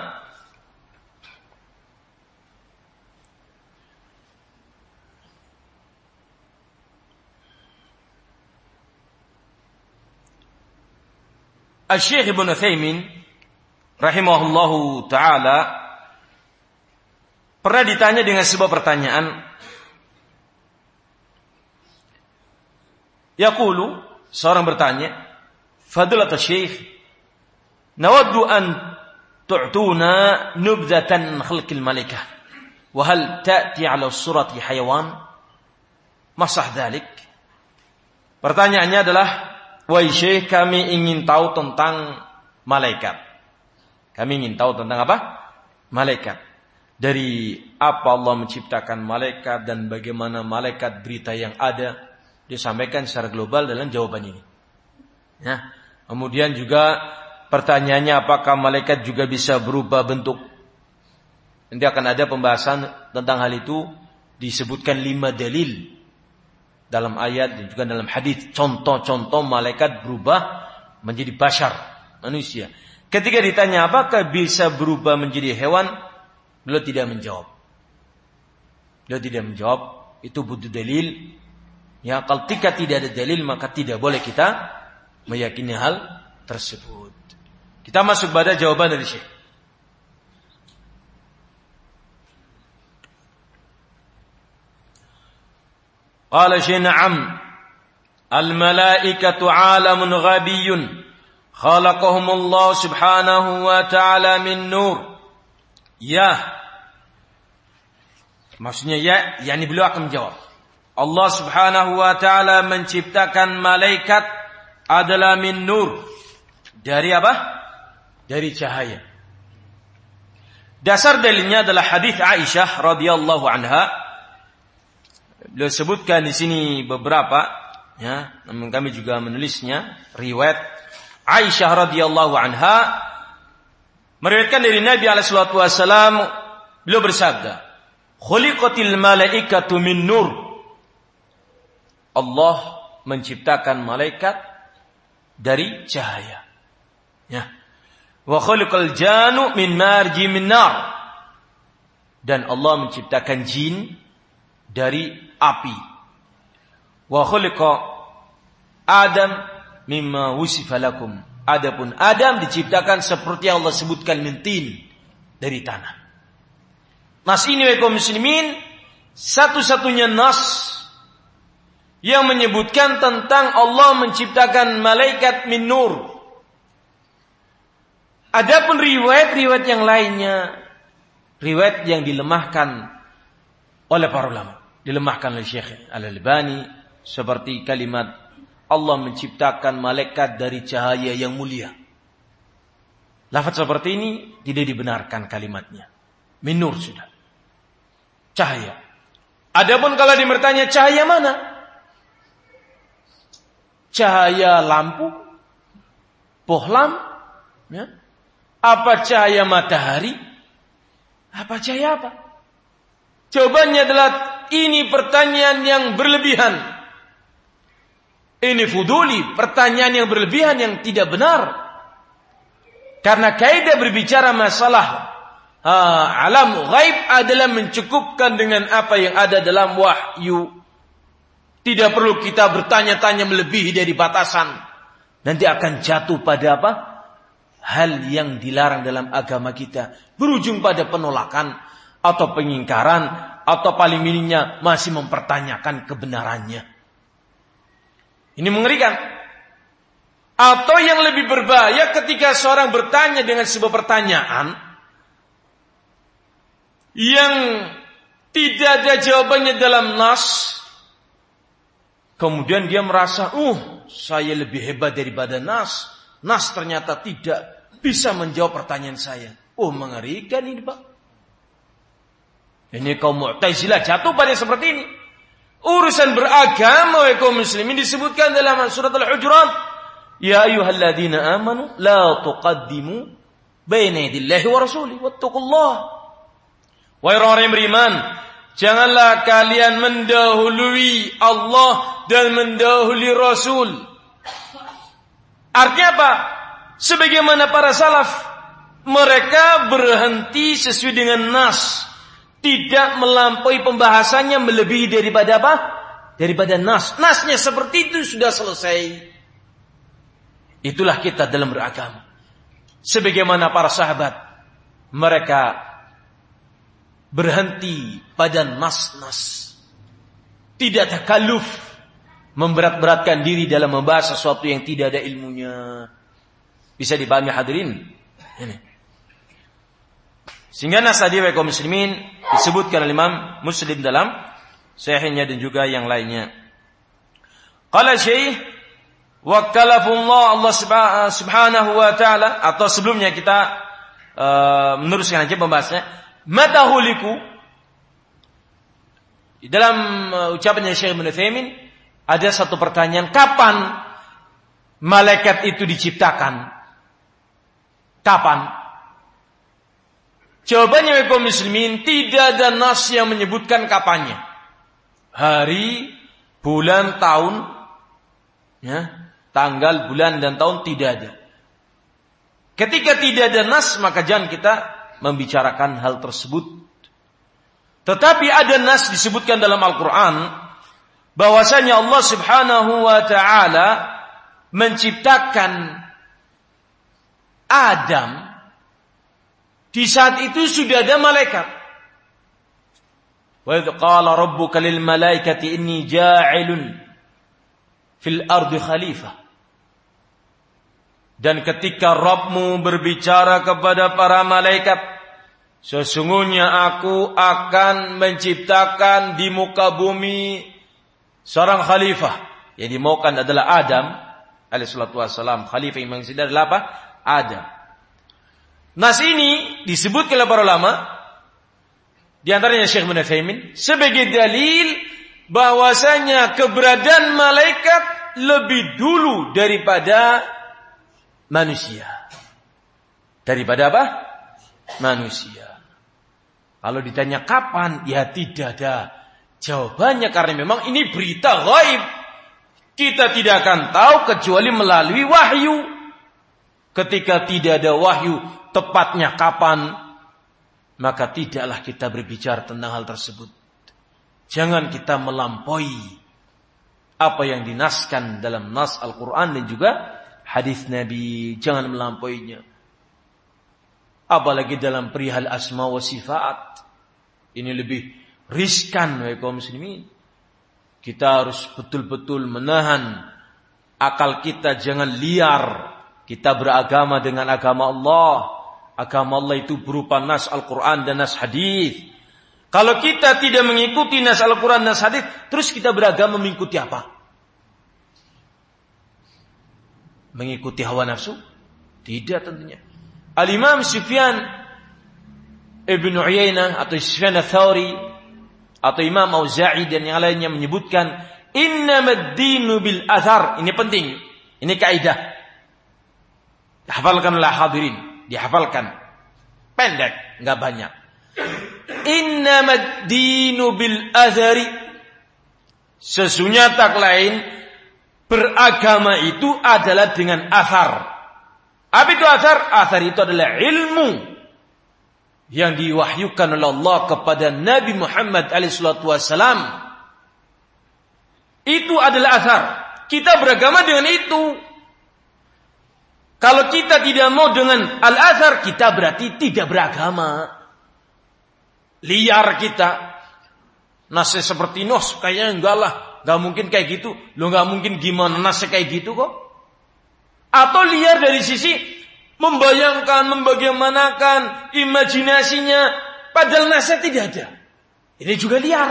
Syekh Ibnu Utsaimin rahimahullahu taala pernah ditanya dengan sebuah pertanyaan. Yaqulu, seorang bertanya, Fadilatul Syekh, nawaddu an tu'tuna nubdatan khalqil malaikah wa hal ta'ti 'ala surati hayawan? Masah dzalik. Pertanyaannya adalah, wahai Syekh, kami ingin tahu tentang malaikat. Kami ingin tahu tentang apa? Malaikat. Dari apa Allah menciptakan malaikat dan bagaimana malaikat, berita yang ada disampaikan secara global dalam jawaban ini. Ya. Kemudian juga pertanyaannya, apakah malaikat juga bisa berubah bentuk? Nanti akan ada pembahasan tentang hal itu. Disebutkan lima dalil dalam ayat dan juga dalam hadis, contoh-contoh malaikat berubah menjadi bashar, manusia. Ketika ditanya apakah bisa berubah menjadi hewan, beliau tidak menjawab. Beliau tidak menjawab. Itu butuh dalil. Ya, kalau ketika tidak ada dalil maka tidak boleh kita meyakini hal tersebut. Kita masuk pada jawaban dari Syekh. Qala Syekh, na'am, al-malaikatu 'alamun ghabiyyun khalaqahumullah subhanahu wa ta'ala min nur. Ya. Maksudnya ya, yakni beliau akan menjawab. Allah subhanahu wa ta'ala menciptakan malaikat adalah min nur. Dari apa? Dari cahaya. Dasar dalilnya adalah hadis Aisyah radhiyallahu anha. Beliau sebutkan di sini beberapa, ya, namun kami juga menulisnya. Riwayat Aisyah radhiyallahu anha meriwayatkan dari Nabi alaihi salatu wasallam, beliau bersabda, "Khuliqatil malaikatu min nur." Allah menciptakan malaikat dari cahaya. Ya. Wa khuliqal janu min marji min nar. Dan Allah menciptakan jin dari api. Wa khuliqa Adam mimma wusifa lakum. Adapun Adam diciptakan seperti yang Allah sebutkan min tin, dari tanah. Nas ini wa kaum muslimin satu-satunya nas yang menyebutkan tentang Allah menciptakan malaikat min nur. Adapun riwayat-riwayat yang lainnya, riwayat yang dilemahkan oleh para ulama, dilemahkan oleh Syekh Al-Albani, seperti kalimat Allah menciptakan malaikat dari cahaya yang mulia. Lafaz seperti ini tidak dibenarkan kalimatnya. Min nur sudah. Cahaya. Adapun kalau dia bertanya cahaya mana? Cahaya lampu? Bohlam? Ya? Apa cahaya matahari? Apa cahaya apa? Jawabannya adalah ini pertanyaan yang berlebihan. Ini fuduli, pertanyaan yang berlebihan yang tidak benar. Karena kaidah berbicara masalah uh, alam ghaib adalah mencukupkan dengan apa yang ada dalam wahyu. Tidak perlu kita bertanya-tanya melebihi dari batasan. Nanti akan jatuh pada apa? Hal yang dilarang dalam agama kita, berujung pada penolakan atau pengingkaran, atau paling minimnya masih mempertanyakan kebenarannya. Ini mengerikan. Atau yang lebih berbahaya ketika seorang bertanya dengan sebuah pertanyaan yang tidak ada jawabannya dalam nas, kemudian dia merasa, uh, saya lebih hebat daripada nas. Nas ternyata tidak bisa menjawab pertanyaan saya. Oh, mengerikan ini, Pak. Ini kaum Mu'tazilah jatuh pada seperti ini. Urusan beragama wa kaum muslimin disebutkan dalam surat Al-Hujurat. Ya ayyuhalladzina amanu la tuqaddimu baina yadillahi wa rasulihi wattaqullah. Wahai orang yang beriman, janganlah kalian mendahului Allah dan mendahului Rasul. Artinya apa? Sebagaimana para salaf, mereka berhenti sesuai dengan nas, tidak melampaui pembahasannya melebihi daripada apa? Daripada nas. Nasnya seperti itu sudah selesai. Itulah kita dalam beragama. Sebagaimana para sahabat, mereka berhenti pada nas-nas. Tidak takalluf, memberat-beratkan diri dalam membahas sesuatu yang tidak ada ilmunya. Bisa dipahami hadirin? Ini. Sehingga nas tadi wa kaum muslimin disebutkan oleh Imam Muslim dalam sahihnya dan juga yang lainnya. Qala Syekh wa kalafullah Allah subhanahu wa ta'ala, atau sebelumnya kita uh, meneruskan aja pembahasannya. Matahuliku, di dalam uh, ucapannya Syekh Ibnu Utsaimin ada satu pertanyaan, kapan malaikat itu diciptakan? Kapan? Jawabannya kaum muslimin, tidak ada nas yang menyebutkan kapannya. Hari, bulan, tahun, ya, tanggal, bulan dan tahun tidak ada. Ketika tidak ada nas, maka jangan kita membicarakan hal tersebut. Tetapi ada nas disebutkan dalam Al-Quran bahwasanya Allah subhanahu wa ta'ala menciptakan Adam. Di saat itu sudah ada malaikat. Wa idh qala rabbuka lil malaikati inni ja'ilun fil ardi khalifah. Dan ketika Rabbmu berbicara kepada para malaikat, sesungguhnya aku akan menciptakan di muka bumi seorang khalifah. Yang dimaukan adalah Adam alaihi salatu wassalam. Khalifah yang maksudnya adalah apa? Adam. Nas ini disebut oleh para ulama, di antaranya Syekh Ibnu Utsaimin, sebagai dalil bahwasanya keberadaan malaikat lebih dulu daripada manusia. Daripada apa? Manusia. Kalau ditanya kapan, ya tidak ada jawabannya, karena memang ini berita ghaib. Kita tidak akan tahu kecuali melalui wahyu. ketika tidak ada wahyu tepatnya kapan, maka tidaklah kita berbicara tentang hal tersebut. Jangan kita melampaui apa yang dinaskan dalam nas Al-Quran dan juga hadis Nabi. Jangan melampauinya. Apalagi dalam perihal asma wa sifat. Ini lebih riskan wahai kaum muslimin. Kita harus betul-betul menahan akal kita, jangan liar. Kita beragama dengan agama Allah. Agama Allah itu berupa nas Al-Quran dan nas hadis. Kalau kita tidak mengikuti nas Al-Quran dan nas hadis, terus kita beragama mengikuti apa? Mengikuti hawa nafsu? Tidak tentunya. Al-Imam Sufyan Ibn Uyainah atau Sufyan Ats-Tsauri atau Imam Auza'i dan yang lainnya menyebutkan innamad dinu bil athar. Ini penting. Ini kaidah. Dihafalkanlah hadirin. Dihafalkan. Pendek, enggak banyak. Innamad dinu bil athari. Sesungguhnya tak lain beragama itu adalah dengan athar. Apa itu athar? Athar itu adalah ilmu yang diwahyukan oleh Allah kepada Nabi Muhammad alaihi salatu wasalam. Itu adalah athar. Kita beragama dengan itu. Kalau kita tidak mau dengan al-athar, kita berarti tidak beragama. Liar kita. Nasnya seperti nos, kayaknya enggak lah. Enggak mungkin kayak gitu. Lo enggak mungkin gimana nasnya kayak gitu kok. Atau liar dari sisi membayangkan, membagaimanakan imajinasinya. Padahal nasnya tidak ada. Ini juga liar.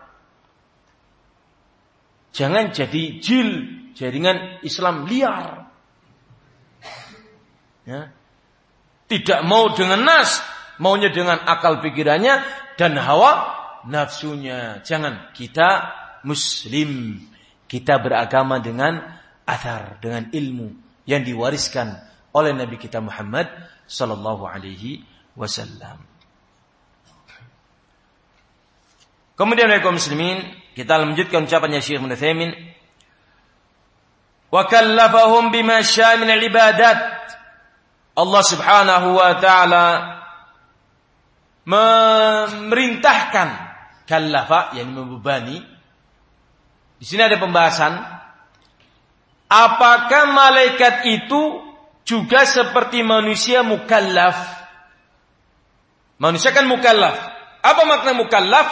Jangan jadi jil, jaringan Islam liar. Ya. Tidak mau dengan nas, maunya dengan akal pikirannya dan hawa nafsunya. Jangan, kita muslim, kita beragama dengan athar, dengan ilmu yang diwariskan oleh Nabi kita Muhammad sallallahu alaihi wasallam. Kemudian oleh kaum muslimin, kita lanjutkan ucapannya Syekh Ibnu Utsaimin, wa kallafahum bima syaa min al-ibadat. Allah Subhanahu wa taala memerintahkan, kallafa yakni membebani. Di sini ada pembahasan, apakah malaikat itu juga seperti manusia mukallaf? Manusia kan mukallaf. Apa makna mukallaf?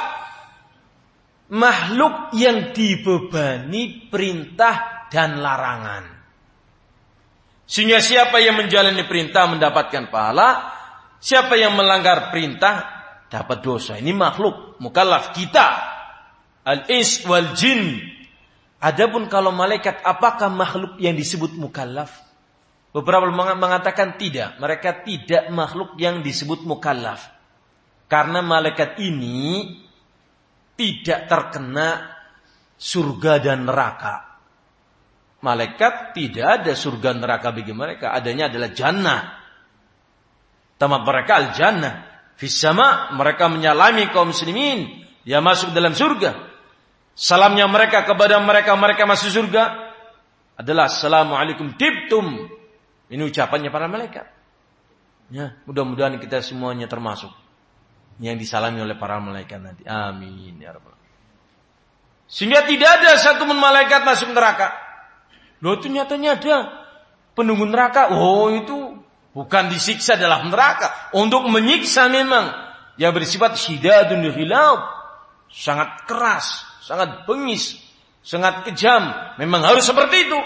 Makhluk yang dibebani perintah dan larangan. Sehingga siapa yang menjalani perintah mendapatkan pahala, siapa yang melanggar perintah dapat dosa. Ini makhluk mukallaf kita, al-ins wal jin. Adapun kalau malaikat, apakah makhluk yang disebut mukallaf? Beberapa mengatakan tidak, mereka tidak makhluk yang disebut mukallaf. Karena malaikat ini tidak terkena surga dan neraka. Malaikat tidak ada surga neraka bagi mereka, adanya adalah jannah. Tempat mereka al-jannah. Fis sama, mereka menyalami kaum muslimin yang masuk dalam surga. Salamnya mereka kepada mereka mereka masuk surga adalah assalamualaikum tibtum. Ini ucapannya para malaikat. Ya, mudah-mudahan kita semuanya termasuk yang disalami oleh para malaikat nanti. Amin ya rabbal alamin. Sehingga tidak ada satu pun malaikat masuk neraka. Loh, itu nyatanya ada penunggu neraka. Oh, itu bukan disiksa dalam neraka, untuk menyiksa memang. Yang bersifat syidadun ghilab, sangat keras, sangat bengis, sangat kejam. Memang harus seperti itu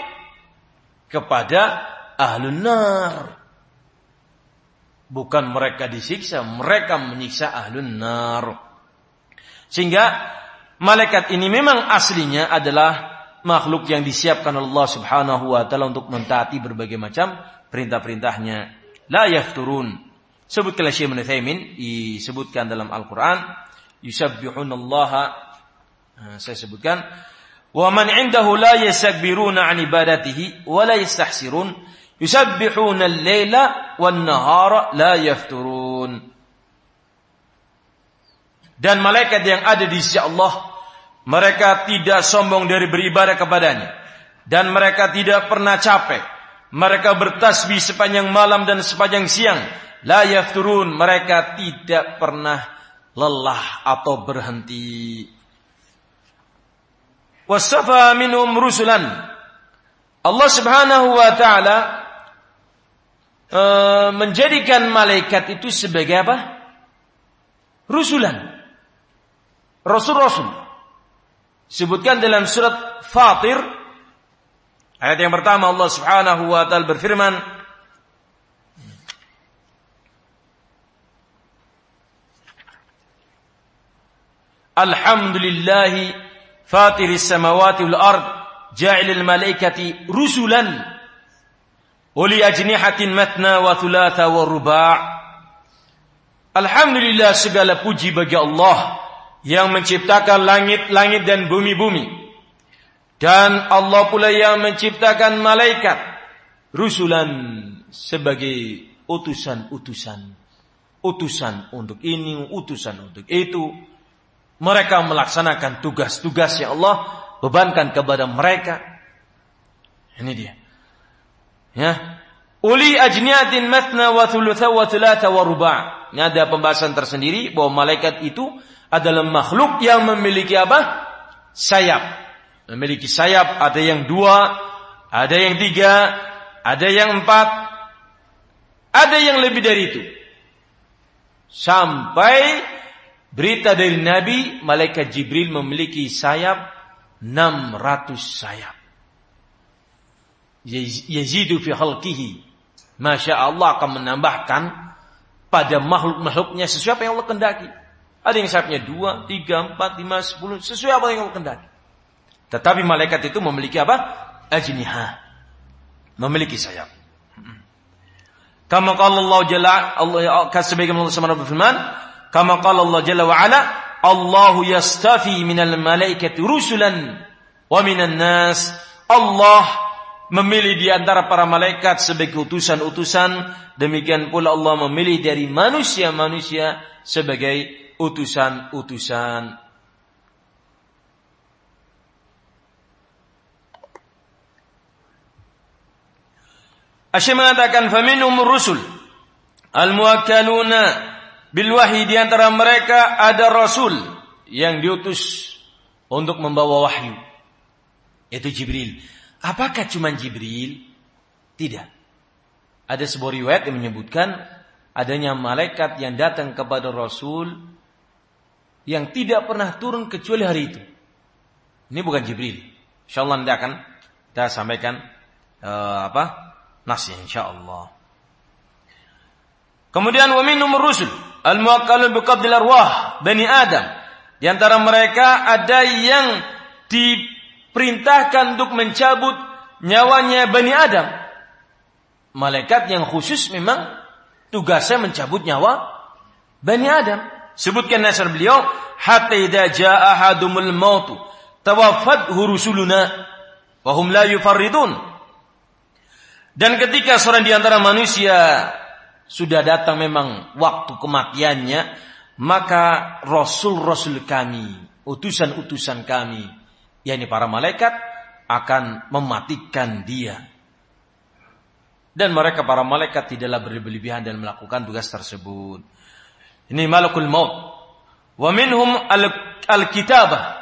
kepada ahlun nar. Bukan mereka disiksa, mereka menyiksa ahlun nar. Sehingga malaikat ini memang aslinya adalah makhluk yang disiapkan Allah Subhanahu wa taala untuk mentaati berbagai macam perintah-perintahnya. La yafturun. Sebutkan Syekh Ibnu Utsaimin, disebutkan dalam Al-Qur'an, yusabbihunallaha, saya sebutkan, wa man 'indahu la yastakbiruna 'an ibadatihi wa la yastahsirun, yusabbihuna al-laila wan-nahara la yafturun. Dan malaikat yang ada di sisi Allah, mereka tidak sombong dari beribadah kepadanya, dan mereka tidak pernah capek. Mereka bertasbih sepanjang malam dan sepanjang siang. La yafturun, mereka tidak pernah lelah atau berhenti. Wasafa minhum rusulan. Allah Subhanahu wa taala e, menjadikan malaikat itu sebagai apa? Rusulan. Rasul-rasul. Sebutkan dalam surat Fatir ayat yang pertama, Allah Subhanahu wa taala berfirman, Alhamdulillahi fatiris samawati wal ard ja'ilil malaikati rusulan uli ajnihatin matna wa thulatha wa ruba'. Alhamdulillah, segala puji bagi Allah yang menciptakan langit-langit dan bumi-bumi. Dan Allah pula yang menciptakan malaikat rusulan sebagai utusan-utusan. Utusan untuk ini, utusan untuk itu. Mereka melaksanakan tugas-tugas yang Allah bebankan kepada mereka. Ini dia. Ya. Uli ajniatin matna wa thulutha wa thulatha wa ruba'. Ini ada pembahasan tersendiri bahwa malaikat itu adalah makhluk yang memiliki apa? Sayap. Memiliki sayap, ada yang dua, ada yang tiga, ada yang empat, ada yang lebih dari itu. Sampai berita dari Nabi, malaikat Jibril memiliki sayap enam ratus sayap. Yazidu fi khalqihi. Masya Allah akan menambahkan pada makhluk-makhluknya sesuai apa yang Allah kendaki. Ada yang sayapnya dua, tiga, empat, lima, sepuluh, sesuai apa yang Allah kendaki. Tetapi malaikat itu memiliki apa? Ajniha. Memiliki sayap. Kama qala Allah jalla, Allah sebagaimana Allah Subhanahu berfirman, kama qala Allah jalla wa ala, Allahu yastafi minal malaikati rusulan wa minan nas. Allah memilih di antara para malaikat sebagai utusan-utusan, demikian pula Allah memilih dari manusia-manusia sebagai utusan-utusan. Asyik mengatakan faminhum rusul al-muwakkaluna bil wahyi, di antara mereka ada rasul yang diutus untuk membawa wahyu, yaitu Jibril. Apakah cuma Jibril? Tidak. Ada sebuah riwayat yang menyebutkan adanya malaikat yang datang kepada Rasul yang tidak pernah turun kecuali hari itu. Ini bukan Jibril. Insyaallah nanti akan kita sampaikan uh, apa? Nasnya insyaallah. Kemudian wa minhum rusul al-muwakkalun biqabdil arwah bani Adam. Di antara mereka ada yang diperintahkan untuk mencabut nyawanya Bani Adam. Malaikat yang khusus memang tugasnya mencabut nyawa Bani Adam. Sebutkan nasar beliau, hatta idza jaa ahadumul maut tawaffat rusuluna wa hum la yufarridun. Dan ketika seorang di antara manusia sudah datang memang waktu kematiannya, maka rasul-rasul kami, utusan-utusan kami, yakni para malaikat, akan mematikan dia. Dan mereka para malaikat tidaklah berlebihan dan melakukan tugas tersebut. Ini malakul maut. Wa minhum al-kitabah.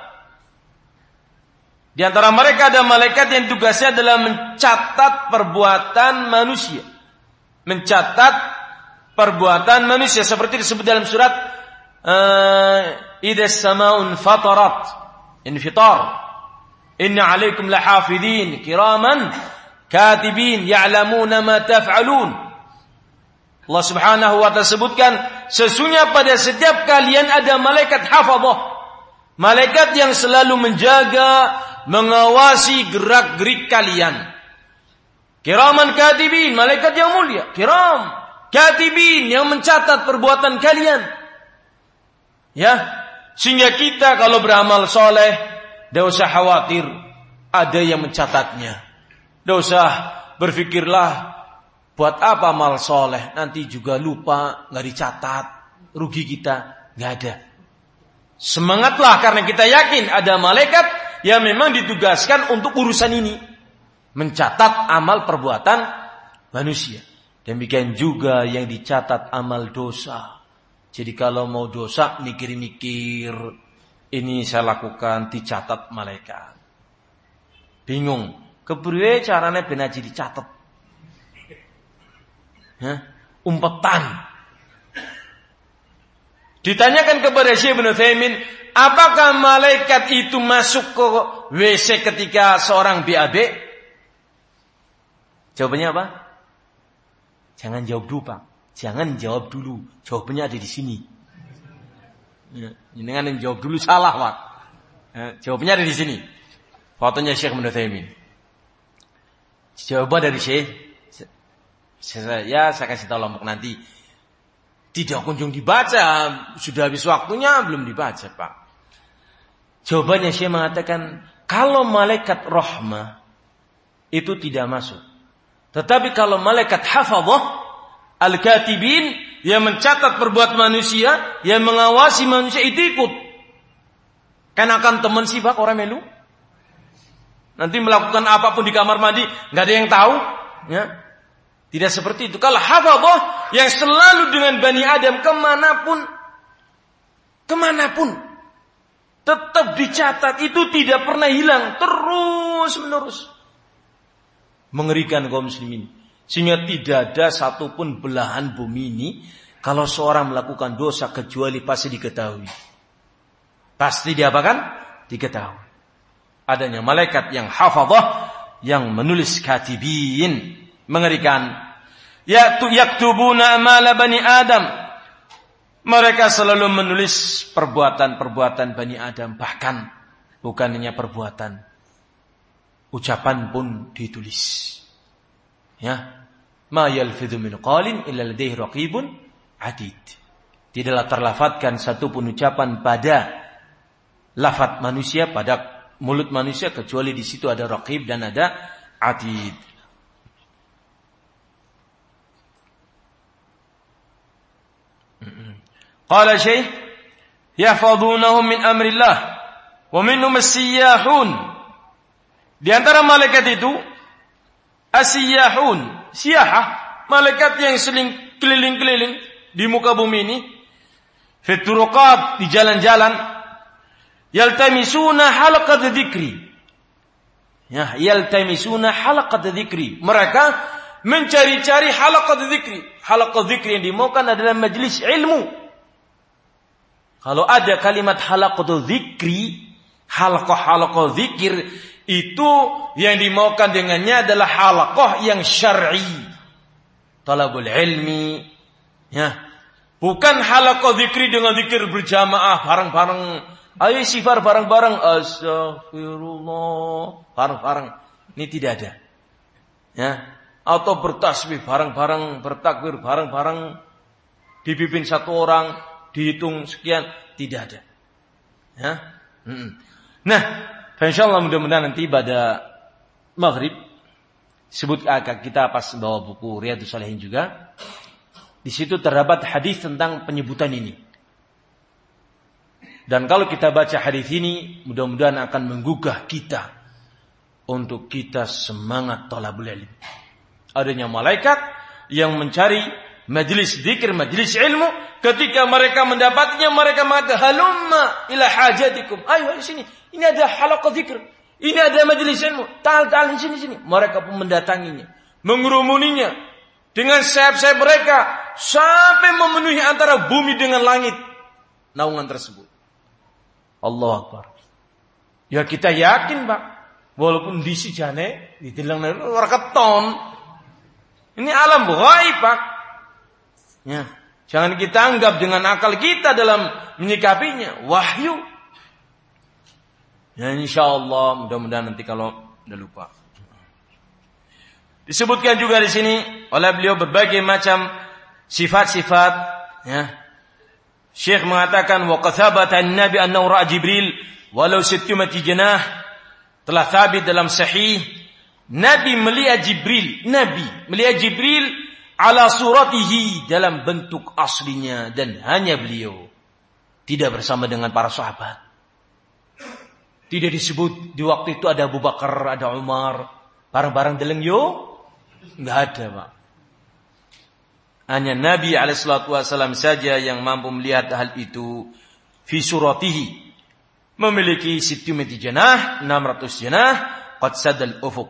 Di antara mereka ada malaikat yang tugasnya adalah mencatat perbuatan manusia. Mencatat perbuatan manusia seperti disebut dalam surat uh, idza as-samaa'un fatarat infitar inna 'alaikum lahafidhin kiraman katibin ya'lamuna ma taf'alun. Allah Subhanahu wa ta'ala sebutkan, sesungguhnya pada setiap kalian ada malaikat hafadhah, malaikat yang selalu menjaga, mengawasi gerak-gerik kalian. Kiraman katibin, malaikat yang mulia, kiram katibin yang mencatat perbuatan kalian. Ya, sehingga kita kalau beramal soleh, tidak usah khawatir ada yang mencatatnya. Tidak usah berfikirlah buat apa amal soleh, nanti juga lupa, nggak dicatat, rugi kita, nggak ada. Semangatlah karena kita yakin ada malaikat yang memang ditugaskan untuk urusan ini, mencatat amal perbuatan manusia. Demikian juga yang dicatat amal dosa. Jadi kalau mau dosa mikir-mikir, ini saya lakukan dicatat malaikat. Bingung, kepriye carane ben aja dicatat? Hah? Umpetan. Ditanyakan kepada Syekh Ibnu Utsaimin, apakah malaikat itu masuk ke W C ketika seorang B A B? Jawabannya apa? Jangan jawab dulu, Pak. Jangan jawab dulu. Jawabannya ada di sini. Jangan yang jawab dulu salah, Pak. Jawabannya ada di sini. Fotonya Syekh Ibnu Utsaimin. Jawaban dari Syekh, ya saya kasih tahu lombok nanti. Tidak kunjung dibaca, sudah habis waktunya belum dibaca, Pak. Jawabannya Syekh mengatakan, kalau malaikat rahmah itu tidak masuk. Tetapi kalau malaikat hafadzah, al-katibin, yang mencatat perbuatan manusia, yang mengawasi manusia itu ikut. Kan akan teman sih, Pak, orang melu. Nanti melakukan apapun di kamar mandi, nggak ada yang tahu, ya. Tidak seperti itu. Kalau hafadzah yang selalu dengan Bani Adam kemanapun, kemanapun, tetap dicatat, itu tidak pernah hilang, terus menerus. Mengerikan kaum muslimin. Sehingga tidak ada satupun belahan bumi ini, kalau seorang melakukan dosa kecuali pasti diketahui. Pasti diapakan? Diketahui. Adanya malaikat yang hafadzah, yang menulis katibin. Mengerikan. Yaitu yaktubuna amala bani Adam. Mereka selalu menulis perbuatan-perbuatan Bani Adam. Bahkan bukan hanya perbuatan, ucapan pun ditulis. Ya, ma yalfidhu min qalin illa ladaihi raqibun atid. Tidaklah terlafadzkan satu pun ucapan pada lafaz manusia, pada mulut manusia, kecuali di situ ada raqib dan ada atid. Qala Syekh, yahfadhunahum min amrillah wa minhum as-siyahun. Di antara malaikat itu as-siyahun, siyahah, malaikat yang sering keliling-keliling di muka bumi ini, fi turuqat, di jalan-jalan, yaltamisuna halaqat dzikri. Ya, yaltamisuna halaqat dzikri. Mereka mencari-cari halaqat dzikri. Halaqat dzikri yang dimaukan adalah majelis ilmu. Kalau ada kalimat halaqat dzikri, halaqah-halaqah zikir, itu yang dimaukan dengannya adalah halaqah yang syar'i. Talabul ilmi, ya. Bukan halaqah zikri dengan zikir berjamaah bareng-bareng. Ayo istighfar bareng-bareng, astagfirullah bareng-bareng. Ini tidak ada. Ya. Atau bertasbih bareng-bareng, bertakbir bareng-bareng, dipimpin satu orang, dihitung sekian, tidak ada. Ya. Nah, insyaallah mudah-mudahan nanti pada maghrib sebut kita pas bawa buku Riyadhus Shalihin juga. Di situ terdapat hadis tentang penyebutan ini. Dan kalau kita baca hadis ini, mudah-mudahan akan menggugah kita untuk kita semangat thalabul ilm. Adanya malaikat yang mencari majelis zikir, majelis ilmu, ketika mereka mendapatnya, mereka mengatakan, halumma ila hajatikum. Ayo, ayo sini. Ini ada halaqah zikir. Ini ada majelis ilmu. Ta'al, ta'al, sini, sini. Mereka pun mendatanginya, mengerumuninya dengan sayap-sayap mereka sampai memenuhi antara bumi dengan langit. Naungan tersebut. Allahu Akbar. Ya kita yakin, Pak. Walaupun di sijane, di tilang orang keton. Ini alam ghaib, Pak. Ya, jangan kita anggap dengan akal kita dalam menyikapinya. Wahyu. Ya insyaallah mudah-mudahan nanti kalau udah lupa. Disebutkan juga di sini oleh beliau berbagai macam sifat-sifat, ya. Syekh mengatakan wa qathabata an-nabi annahu ra'a Jibril walau sittumati janah. Telah sabit dalam sahih Nabi melihat Jibril, Nabi melihat Jibril ala suratihi, dalam bentuk aslinya, dan hanya beliau, tidak bersama dengan para sahabat. Tidak disebut di waktu itu ada Abu Bakar, ada Umar, bareng-bareng deleng yo, enggak ada, Pak. Hanya Nabi alaihi salatu wasallam saja yang mampu melihat hal itu. Fi suratihi, memiliki sittumati janah, enam ratus janah, qad sadal ufuq.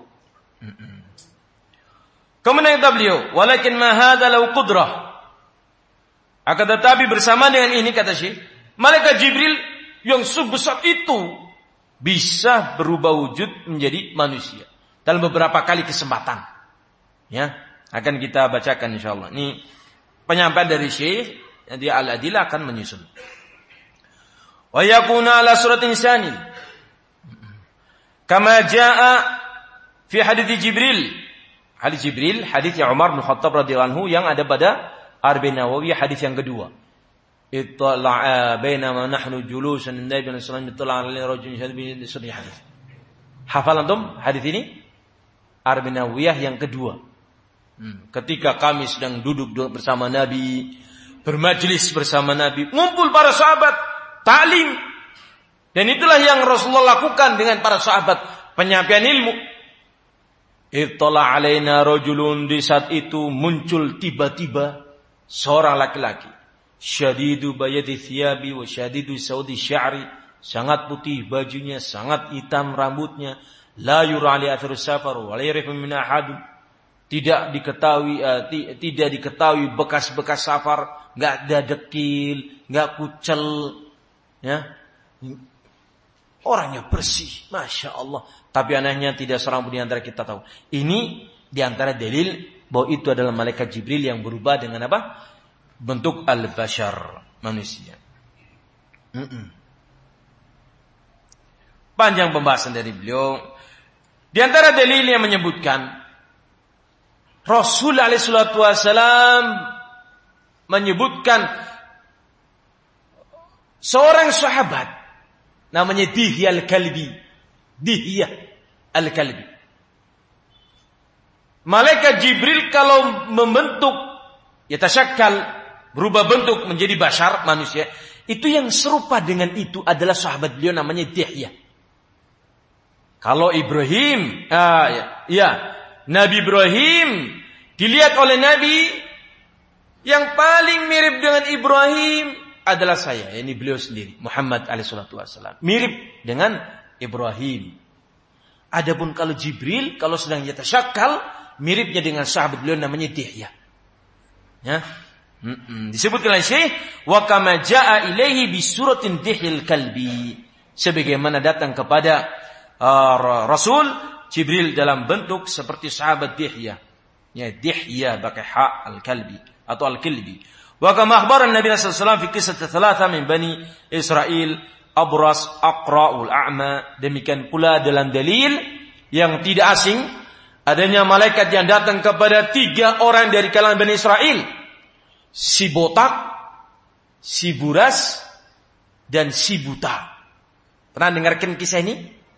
Kemudian kata beliau, walakin ma hadza law qudrah. Akan tetapi bersama dengan ini kata Syekh, malaikat Jibril yang sebesar itu bisa berubah wujud menjadi manusia dalam beberapa kali kesempatan. Ya, akan kita bacakan insyaallah. Ini penyampaian dari Syekh, nanti Al-Adillah akan menyusun. Wa yakuna ala suratin insani kama jaa fi hadits Jibril. Hadits Jibril, hadits yang Umar bin Khattab radhiyallahu anhu yang ada pada Arba'in Nawawiyah, hadits yang kedua. Ittala'a bainama nahnu julusan Nabi sallallahu alaihi wasallam ittala'a ala rajulin syadid sahih hadits. Hafal antum hadits ini? Arba'in Nawawiyah yang kedua. Hmm. Ketika kami sedang duduk bersama Nabi, bermajlis bersama Nabi, ngumpul para sahabat, ta'lim. Dan itulah yang Rasulullah lakukan dengan para sahabat, penyampaian ilmu. Ittala alaina rajulun, di saat itu muncul tiba-tiba seorang laki-laki. Syadidu bayadi thiyabi wa syadidu saudi sya'ri, sangat putih bajunya, sangat hitam rambutnya. La yura ali athar safar wa la yarifu min ahad. Tidak diketahui uh, t- tidak diketahui bekas-bekas safar, enggak ada dekil, enggak kucel, ya. Orangnya bersih, Masya Allah. Tapi anehnya tidak seorang pun di antara kita tahu. Ini di antara dalil bahwa itu adalah malaikat Jibril yang berubah dengan apa? Bentuk al-bashar, manusia. Mm-mm. Panjang pembahasan dari beliau. Di antara dalil yang menyebutkan Rasul alaihi salatu wasallam menyebutkan seorang sahabat namanya Dihya al-Kalbi. Dihya al-Kalbi. Malaikat Jibril kalau membentuk, yatasyakkal, berubah bentuk menjadi bashar, manusia, itu yang serupa dengan itu adalah sahabat beliau namanya Dihya. Kalau Ibrahim, ah, ya, ya, Nabi Ibrahim dilihat oleh Nabi, yang paling mirip dengan Ibrahim adalah saya, ini beliau sendiri, Muhammad alaihi salatu wasallam. Mirip dengan Ibrahim. Adapun kalau Jibril, kalau sedang yatasyakkal, miripnya dengan sahabat beliau namanya Dihya. Ya. Mm-mm. Disebutkan oleh Syekh, wa kama jaa ilaihi bi suratin Dihyal Kalbi, sebagaimana datang kepada uh, Rasul Jibril dalam bentuk seperti sahabat Dihya. Ya, Dihya pakai ha al-Kalbi atau al-Kilbi. Wa kama akhbara Nabi sallallahu alaihi wasallam fi qissat thalatha min Bani Israil, Abras, Aqra'ul A'ma. Demikian pula dalam dalil yang tidak asing adanya malaikat yang datang kepada tiga orang dari kalangan Bani Israel. Si botak, si buras, dan si buta. Pernah dengarkan kisah ini?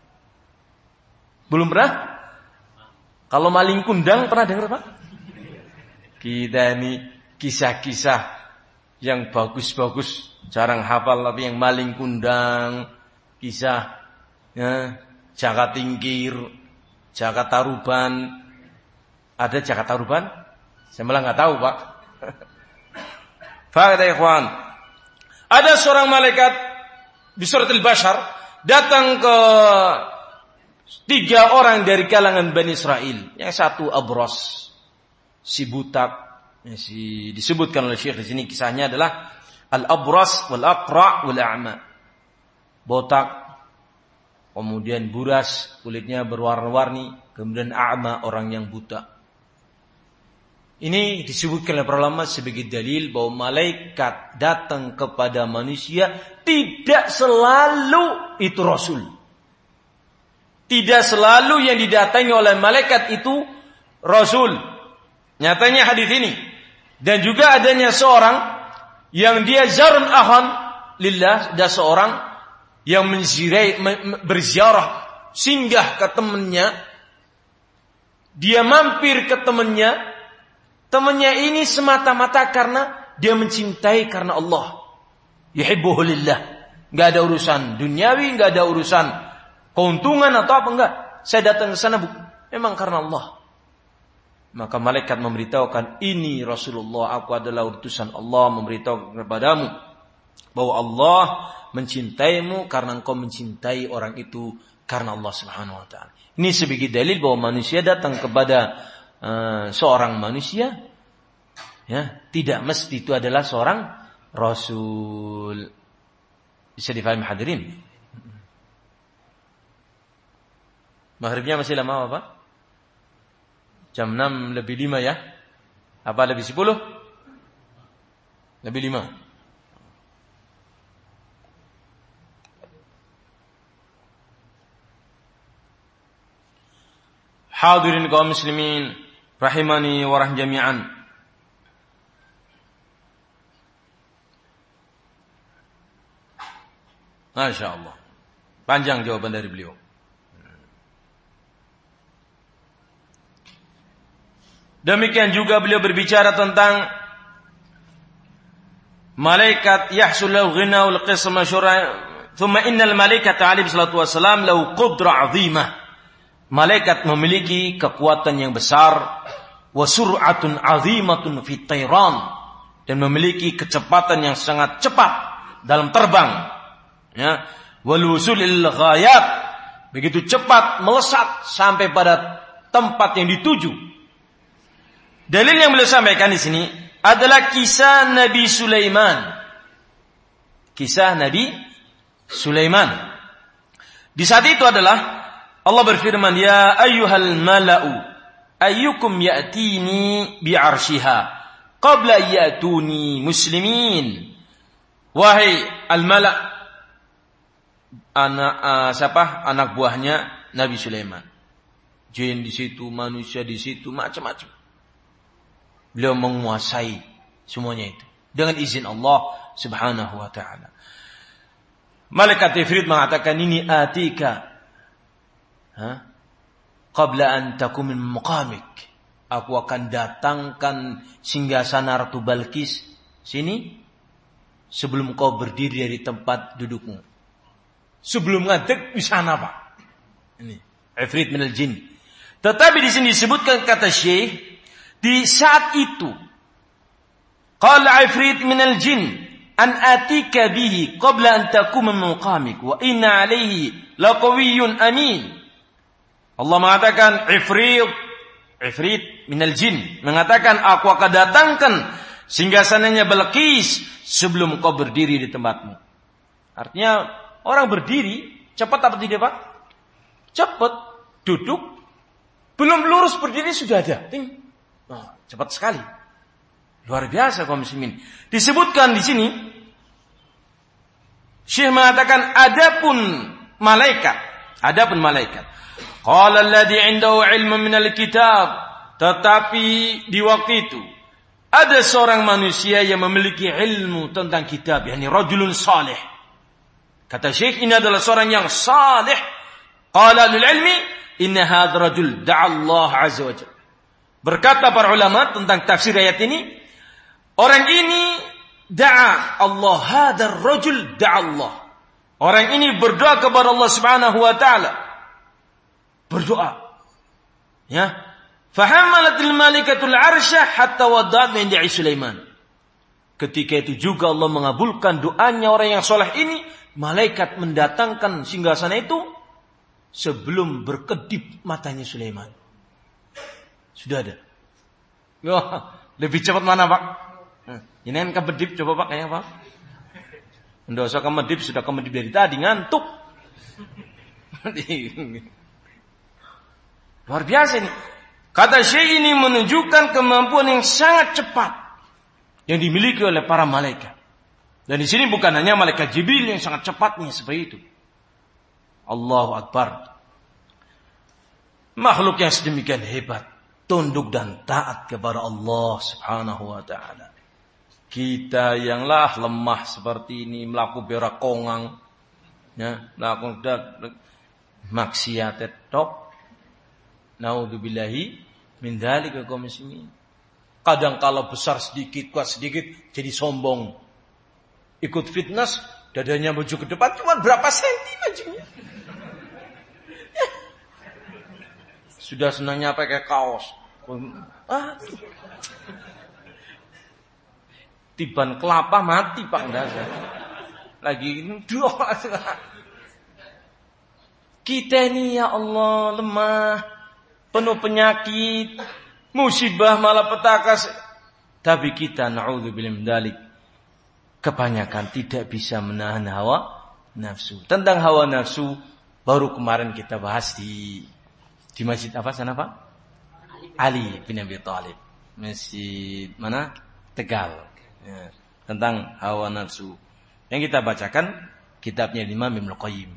Belum pernah? Kalau maling kundang pernah dengar Pak? Kita ini kisah-kisah yang bagus-bagus, jarang hafal, tapi yang maling kundang, kisah ya, Jaka Tingkir, Jaka Taruban. Ada Jaka Taruban? Saya malah nggak tahu Pak. Fakta ikhwan, ada seorang malaikat di suratul Bashar datang ke tiga orang dari kalangan Bani Israel. Yang satu Abras, si butak, si disebutkan oleh Syekh di sini kisahnya adalah al-Abras wal Aqra' wal A'ma. Botak, kemudian buras, kulitnya berwarna-warni, kemudian A'ma, orang yang buta. Ini disebutkan oleh para ulama sebagai dalil bahwa malaikat datang kepada manusia tidak selalu itu Rasul. Tidak selalu yang didatangi oleh malaikat itu Rasul. Nyatanya hadis ini. Dan juga adanya seorang yang dia zarun ahon lillah, ada seorang yang menzirai, berziarah, singgah ke temannya. Dia mampir ke temannya. Temannya ini semata-mata karena dia mencintai karena Allah. Yuhibbuhu lillah. Enggak ada urusan duniawi, enggak ada urusan keuntungan atau apa, enggak. Saya datang ke sana memang karena Allah. maka malaikat memberitahukan, ini Rasulullah, aku adalah utusan Allah memberitahu kepadamu bahwa Allah mencintaimu karena engkau mencintai orang itu karena Allah Subhanahu wa taala. Ini sebagai dalil bahwa manusia datang kepada uh, seorang manusia, ya, tidak mesti itu adalah seorang rasul. Bisa difahami hadirin? Maghribnya masih lama apa? Jam enam lebih lima ya? Apa lebih sepuluh? Lebih lima. Hadirin kaum muslimin rahimani wa rahim jami'an. Masya Allah. Panjang jawaban dari beliau. Demikian juga beliau berbicara tentang malaikat yahsul lahu ghina wal qisma syura, thumma innal malaikata alaihi salatu wassalam lahu qudra 'azimah. Malaikat memiliki kekuatan yang besar, wa sur'atun 'azimatun fit tayran, dan memiliki kecepatan yang sangat cepat dalam terbang. Ya, wal wusul lil ghayat, begitu cepat melesat sampai pada tempat yang dituju. Dalil yang beliau sampaikan di sini adalah kisah Nabi Sulaiman. Kisah Nabi Sulaiman. Di saat itu adalah Allah berfirman, ya ayyuhal mala'u ayyukum ya'tini bi'arshiha qabla ya'tuni muslimin. Wahai al-mala', anak uh, siapa? Anak buahnya Nabi Sulaiman. Jin di situ, manusia di situ, macam-macam. Beliau menguasai semuanya itu dengan izin Allah Subhanahu wa taala. Malaikat Ifrit mengatakan, ini atika ha qabla an takum min maqamik. Aku akan datangkan singgasana Ratu Balkis sini sebelum kau berdiri dari tempat dudukmu. Sebelum ngadeg di sana, Pak. Ini Ifrit minal jin. Tetapi di sini disebutkan kata Syekh, di saat itu qala Ifrit minal jin an atika bihi qabla an takuma min maqamik wa inna alayhi laqawiyyun amin. Allah mengatakan, Ifrit Ifrit minal jin mengatakan, aku akan datangkan singgasananya Balqis sebelum kau berdiri di tempatmu. Artinya orang berdiri cepat apa tidak, Pak? Cepat. Duduk belum lurus berdiri sudah ada. Ting. Oh, cepat sekali. Luar biasa kaum muslimin. Disebutkan di sini Syekh mengatakan, adapun malaikat, adapun malaikat. Qala alladhi 'indahu 'ilmun minal kitab, tetapi di waktu itu ada seorang manusia yang memiliki ilmu tentang kitab, yakni rajulun salih. Kata Syekh, ini adalah seorang yang salih. Qala lil ilmi inna hadzal rajul da'a Allah azza wa jalla. Berkata para ulama tentang tafsir ayat ini, orang ini da'a Allah, hadzal rajul da'a Allah. Orang ini berdoa kepada Allah Subhanahu wa taala. Berdoa. Ya. Fahammalatil malaikatul 'arsya hatta wada'at 'inda Sulaiman. Ketika itu juga Allah mengabulkan doanya orang yang saleh ini, malaikat mendatangkan singgasana itu sebelum berkedip matanya Sulaiman. Sudah ada. Wah, lebih cepat mana, Pak? Ini kan kemedip, coba Pak, kayaknya Pak. Nggak usah kemedip, sudah kemedip dari tadi, ngantuk. Luar biasa ini. Kata Syekh, ini menunjukkan kemampuan yang sangat cepat yang dimiliki oleh para malaikat. Dan di sini bukan hanya malaikat Jibril yang sangat cepatnya seperti itu. Allahu Akbar. Makhluk yang sedemikian hebat tunduk dan taat kepada Allah Subhanahu wa taala. Kita yang lah lemah seperti ini, melaku berak kongang, ya, melaku maksiat tok. Naudzubillahi min dzalika kaum muslimin. Kadang kalau besar sedikit, kuat sedikit, jadi sombong. Ikut fitness, dadanya maju ke depan, cuma berapa senti majunya. Sudah senangnya pakai kaos. Ah. Tiban kelapa mati Pak Ndasa. Lagi dua. Kita ini ya Allah lemah, penuh penyakit, musibah malapetaka. Tapi kita na'udzubillah min dzalik, kebanyakan tidak bisa menahan hawa nafsu. Tentang hawa nafsu baru kemarin kita bahas di di masjid apa sana Pak? Ali bin Abi Thalib. Masjid mana? Tegal. Ya, tentang hawa nafsu. Yang kita bacakan kitabnya Imam Ibnu Qayyim.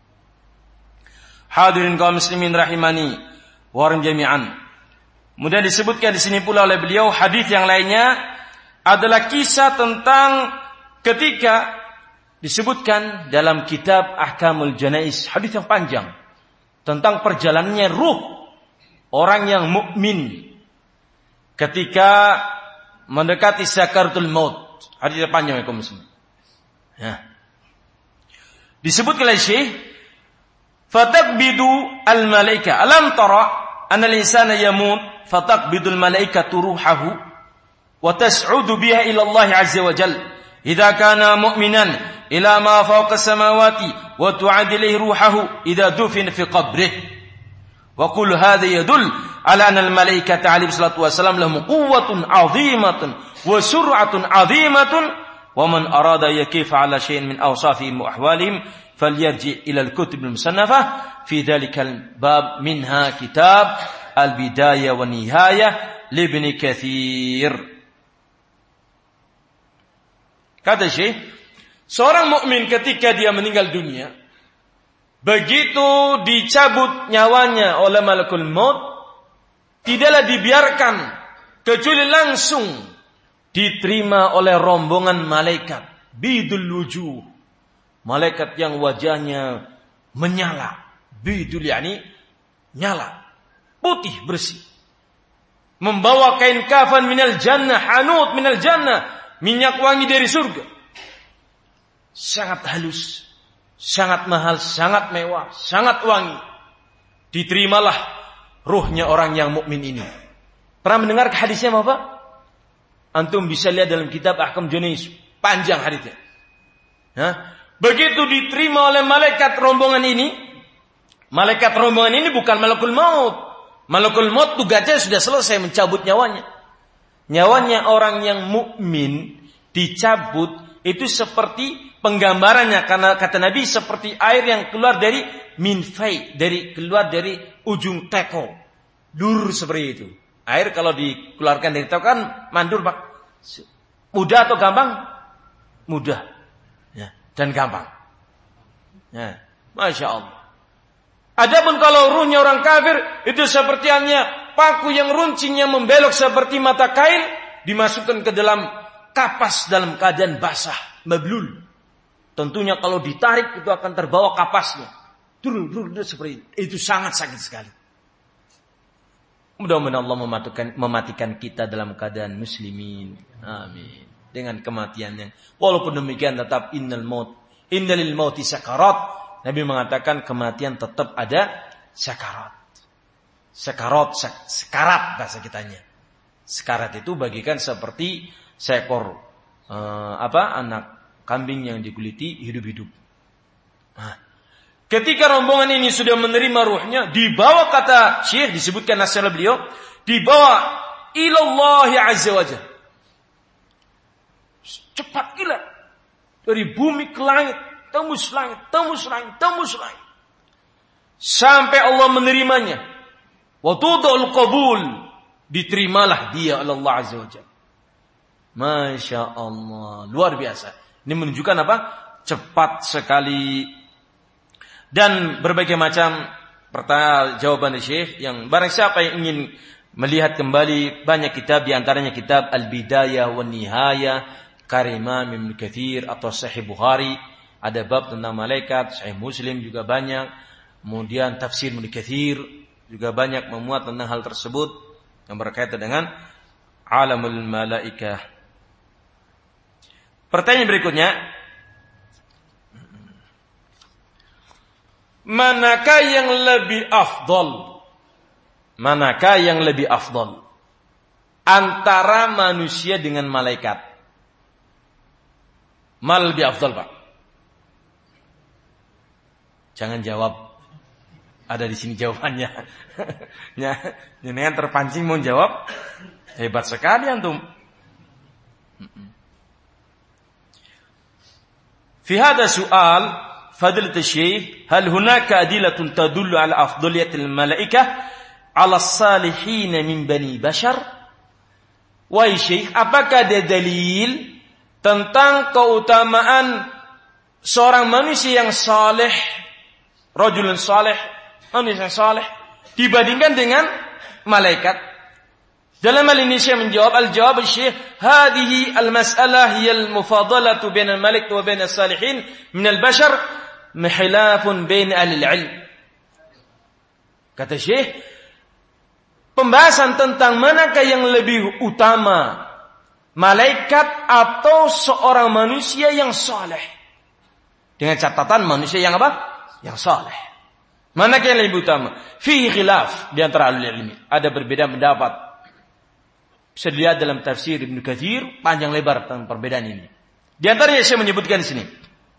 Hadirin kaum muslimin rahimani wa jami'an. Kemudian disebutkan di sini pula oleh beliau hadis yang lainnya adalah kisah tentang ketika disebutkan dalam kitab Ahkamul Janais, hadis yang panjang tentang perjalanannya ruh orang yang mukmin ketika mendekati sakaratul maut. Hadis panjang ya kaum muslimin. Ya. Disebut oleh Syekh, "Fatakbidu al-malaika." Alam tara anna al-insana yamut fatakbidu al-malaikatu ruhahu wa tas'udu biha ila Allah azza wa jalla idza kana mu'minan ila ma fawqa as-samawati wa tu'adi ilayhi ruhahu idza dufina fi qabrihi. Wa kullu hadha yadul ala anna al-malaikata alaihi salatu wasallam lahum quwwatun 'azimatun wa sur'atun 'azimatun wa man arada yakifa ala shay'in min awsafihim wa ahwalihim falyarji ila al-kutub al-musannafah fi dhalika al-bab minha kitab al-bidayah wa nihayah li Ibnu Katsir. Kata Syekh, seorang mukmin ketika dia meninggal dunia, begitu dicabut nyawanya oleh malakul maut, tidaklah dibiarkan kecuali langsung diterima oleh rombongan malaikat bidul wujuh, malaikat yang wajahnya menyala, bidul yakni nyala, putih bersih, membawa kain kafan minal jannah, hanut minal jannah, minyak wangi dari surga, sangat halus, sangat mahal, sangat mewah, sangat wangi. Diterimalah ruhnya orang yang mukmin ini. Pernah mendengar hadisnya apa? Antum bisa lihat dalam kitab Ahkam Janais, panjang hadisnya. Nah, begitu diterima oleh malaikat rombongan ini, malaikat rombongan ini bukan malakul maut. Malakul maut tugasnya sudah selesai mencabut nyawanya. Nyawanya orang yang mukmin dicabut itu seperti penggambarannya, karena kata Nabi seperti air yang keluar dari minfai, dari keluar dari ujung teko, dur seperti itu. Air kalau dikeluarkan dari teko kan mandur Pak. Mudah atau gampang? Mudah, ya, dan gampang. Ya, masya Allah. Adapun kalau ruhnya orang kafir itu seperti hanya paku yang runcingnya membelok seperti mata kain, dimasukkan ke dalam kapas dalam keadaan basah, mablul. Tentunya kalau ditarik itu akan terbawa kapasnya. Turun, turun seperti itu. Itu sangat sakit sekali. Mudah-mudahan Allah mematikan, mematikan kita dalam keadaan muslimin. Amin. Dengan kematiannya. Walaupun demikian tetap innal maut, innalil mauti sakarat. Nabi mengatakan kematian tetap ada sakarat. Sakarat, sak, sekarat bahasa kitanya. Sekarat itu bagikan seperti seekor uh, apa anak kambing yang dikuliti hidup-hidup. Nah, ketika rombongan ini sudah menerima ruhnya, dibawa, kata Syekh, disebutkan nasihat beliau, dibawa ilallahi azza wajalla. Cepat kilat dari bumi ke langit, tembus langit, tembus langit, tembus langit, sampai Allah menerimanya. Wa tudul qabul, diterimalah dia oleh Allah azza wajalla. Masya Allah, luar biasa. Ini menunjukkan apa? Cepat sekali. Dan berbagai macam pertanyaan jawaban Syekh yang barang siapa yang ingin melihat kembali banyak kitab, di antaranya kitab Al-Bidayah wa Nihayah karya Imam Ibnu Katsir atau Sahih Bukhari, ada bab tentang malaikat. Sahih Muslim juga banyak. Kemudian tafsir Ibnu Katsir juga banyak memuat tentang hal tersebut yang berkaitan dengan alamul malaikah. Pertanyaan berikutnya, manakah yang lebih afdal? Manakah yang lebih afdal? antara manusia dengan malaikat. Mal lebih afdal, Pak? Jangan jawab. Ada di sini jawabannya. Ya, jenengan terpancing mau jawab. Hebat sekali antum. Fi hadha su'al fadilat asy-syekh, hal hunaka adilatun tadullu ala afdaliyatil malaikah ala salihin min bani bashar? Wahai syekh, apakah ada dalil tentang keutamaan seorang manusia yang saleh, rajulun saleh, manusia yang saleh dibandingkan dengan malaikat? Dalam hal ini Syekh menjawab, al-jawab Syekh, hadhihi al-mas'alah hiya al-mufadalatu bain al-malik wa bain as-salihin min al-bashar khilafun bain ahli al-ilm. Kata Syekh, pembahasan tentang manakah yang lebih utama, malaikat atau seorang manusia yang saleh. Dengan catatan manusia yang apa? Yang saleh. Manakah yang lebih utama? Fihi khilaf di antara ahli ilmi. Ada berbeda pendapat. Bisa dilihat dalam tafsir Ibnu Katsir, panjang lebar tentang perbedaan ini. Di antaranya saya menyebutkan di sini.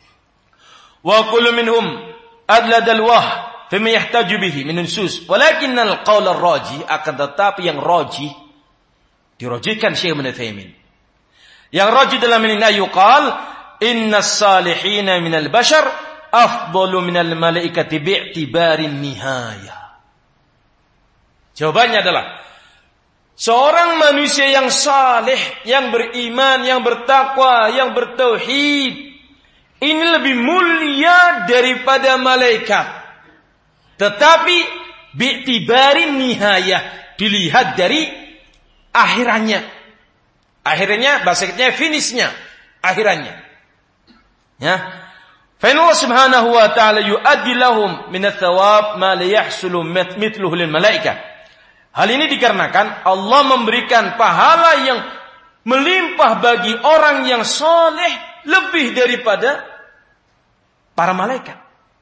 Wa kullu minhum adla dalwah fima yahtaju bihi min nusus, walakinnal qaul ar-rajih, akan tetapi yang rajih dirajihkan Syekh Ibnu Taimiyah. Yang rajih dalam ini yuqal innas salihina minal bashar afdalu minal malaikati bi'tibarin nihayah. Jawabannya adalah seorang manusia yang saleh, yang beriman, yang bertakwa, yang bertauhid, ini lebih mulia daripada malaikat. Tetapi bi'tibarin nihayah, dilihat dari akhirannya. Akhirnya bahasa kitanya finishnya, akhirannya. Ya. Fa inna Allah Subhanahu wa ta'ala yu'addi lahum min ats-tsawab ma la yahsulu mithluhu lil malaikah. Hal ini dikarenakan Allah memberikan pahala yang melimpah bagi orang yang saleh lebih daripada para malaikat.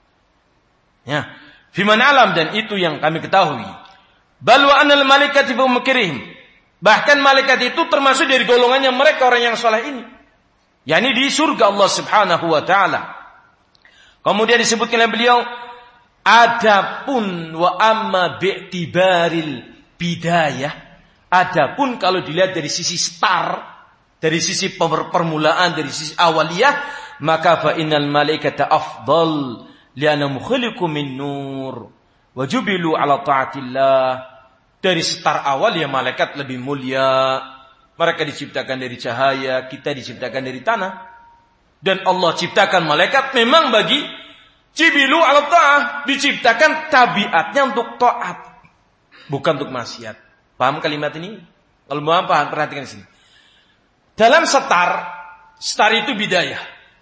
Ya, fiman alam, dan itu yang kami ketahui. Bal wa anal malaikati fi mukrihim. Bahkan malaikat itu termasuk dari golongannya mereka orang yang saleh ini. yakni di surga Allah Subhanahu wa taala. Kemudian disebutkan oleh beliau, adapun wa amma bi'tibaril bidayah, adapun kalau dilihat dari sisi start, dari sisi permulaan, dari sisi awaliyah, maka fa innal malaikata afdal li'anna mukhliqu min nur wa jubilu ala ta'atillah. Dari start awal ya malaikat lebih mulia. Mereka diciptakan dari cahaya, kita diciptakan dari tanah. Dan Allah ciptakan malaikat memang bagi jibilu ala ta'ah, diciptakan tabiatnya untuk taat, bukan untuk maksiat. Paham kalimat ini? Kalau mau paham, perhatikan sini. Dalam setar, setar itu bidayah.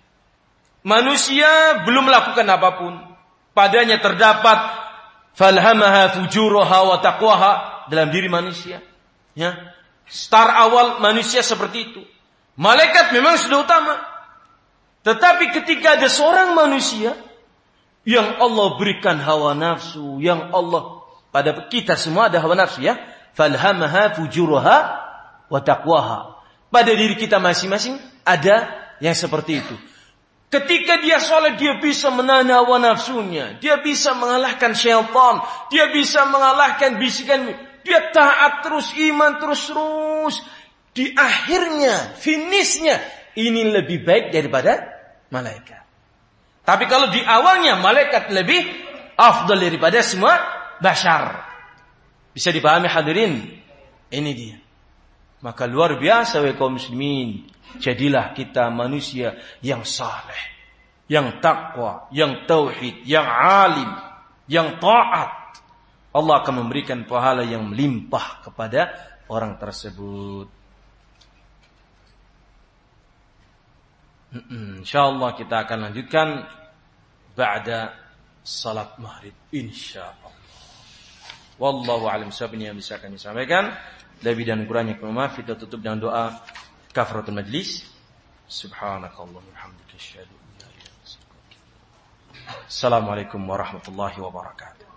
Manusia belum melakukan apapun, padanya terdapat falhamaha fujuraha wa taqwaha dalam diri manusia. Ya, star awal manusia seperti itu. Malaikat memang sudah utama, tetapi ketika ada seorang manusia yang Allah berikan hawa nafsu, yang Allah, pada kita semua ada hawa nafsu ya, falhamaha fujuraha wa taqwaha. Pada diri kita masing-masing ada yang seperti itu. Ketika dia soleh, dia bisa menahan hawa nafsunya, dia bisa mengalahkan syaitan, dia bisa mengalahkan bisikan, dia taat terus, iman terus-terus. Di akhirnya, finishnya, ini lebih baik daripada malaikat. Tapi kalau di awalnya malaikat lebih afdal daripada semua bashar. Bisa dipahami hadirin? Ini dia. Maka luar biasa wahai kaum muslimin, jadilah kita manusia yang saleh, yang takwa, yang tauhid, yang alim, yang taat. Allah akan memberikan pahala yang melimpah kepada orang tersebut. InsyaAllah kita akan lanjutkan ba'da salat maghrib insyaallah. Wallahu a'lam bishawab. Yang bisa kami sampaikan, lebih dan kurangnya kami maaf. Kita tutup dengan doa kafaratul majlis. Subhanakallahumma wa bihamdika asyhadu an la ilaha illa anta astaghfiruka wa atubu ilaik. Assalamualaikum warahmatullahi wabarakatuh.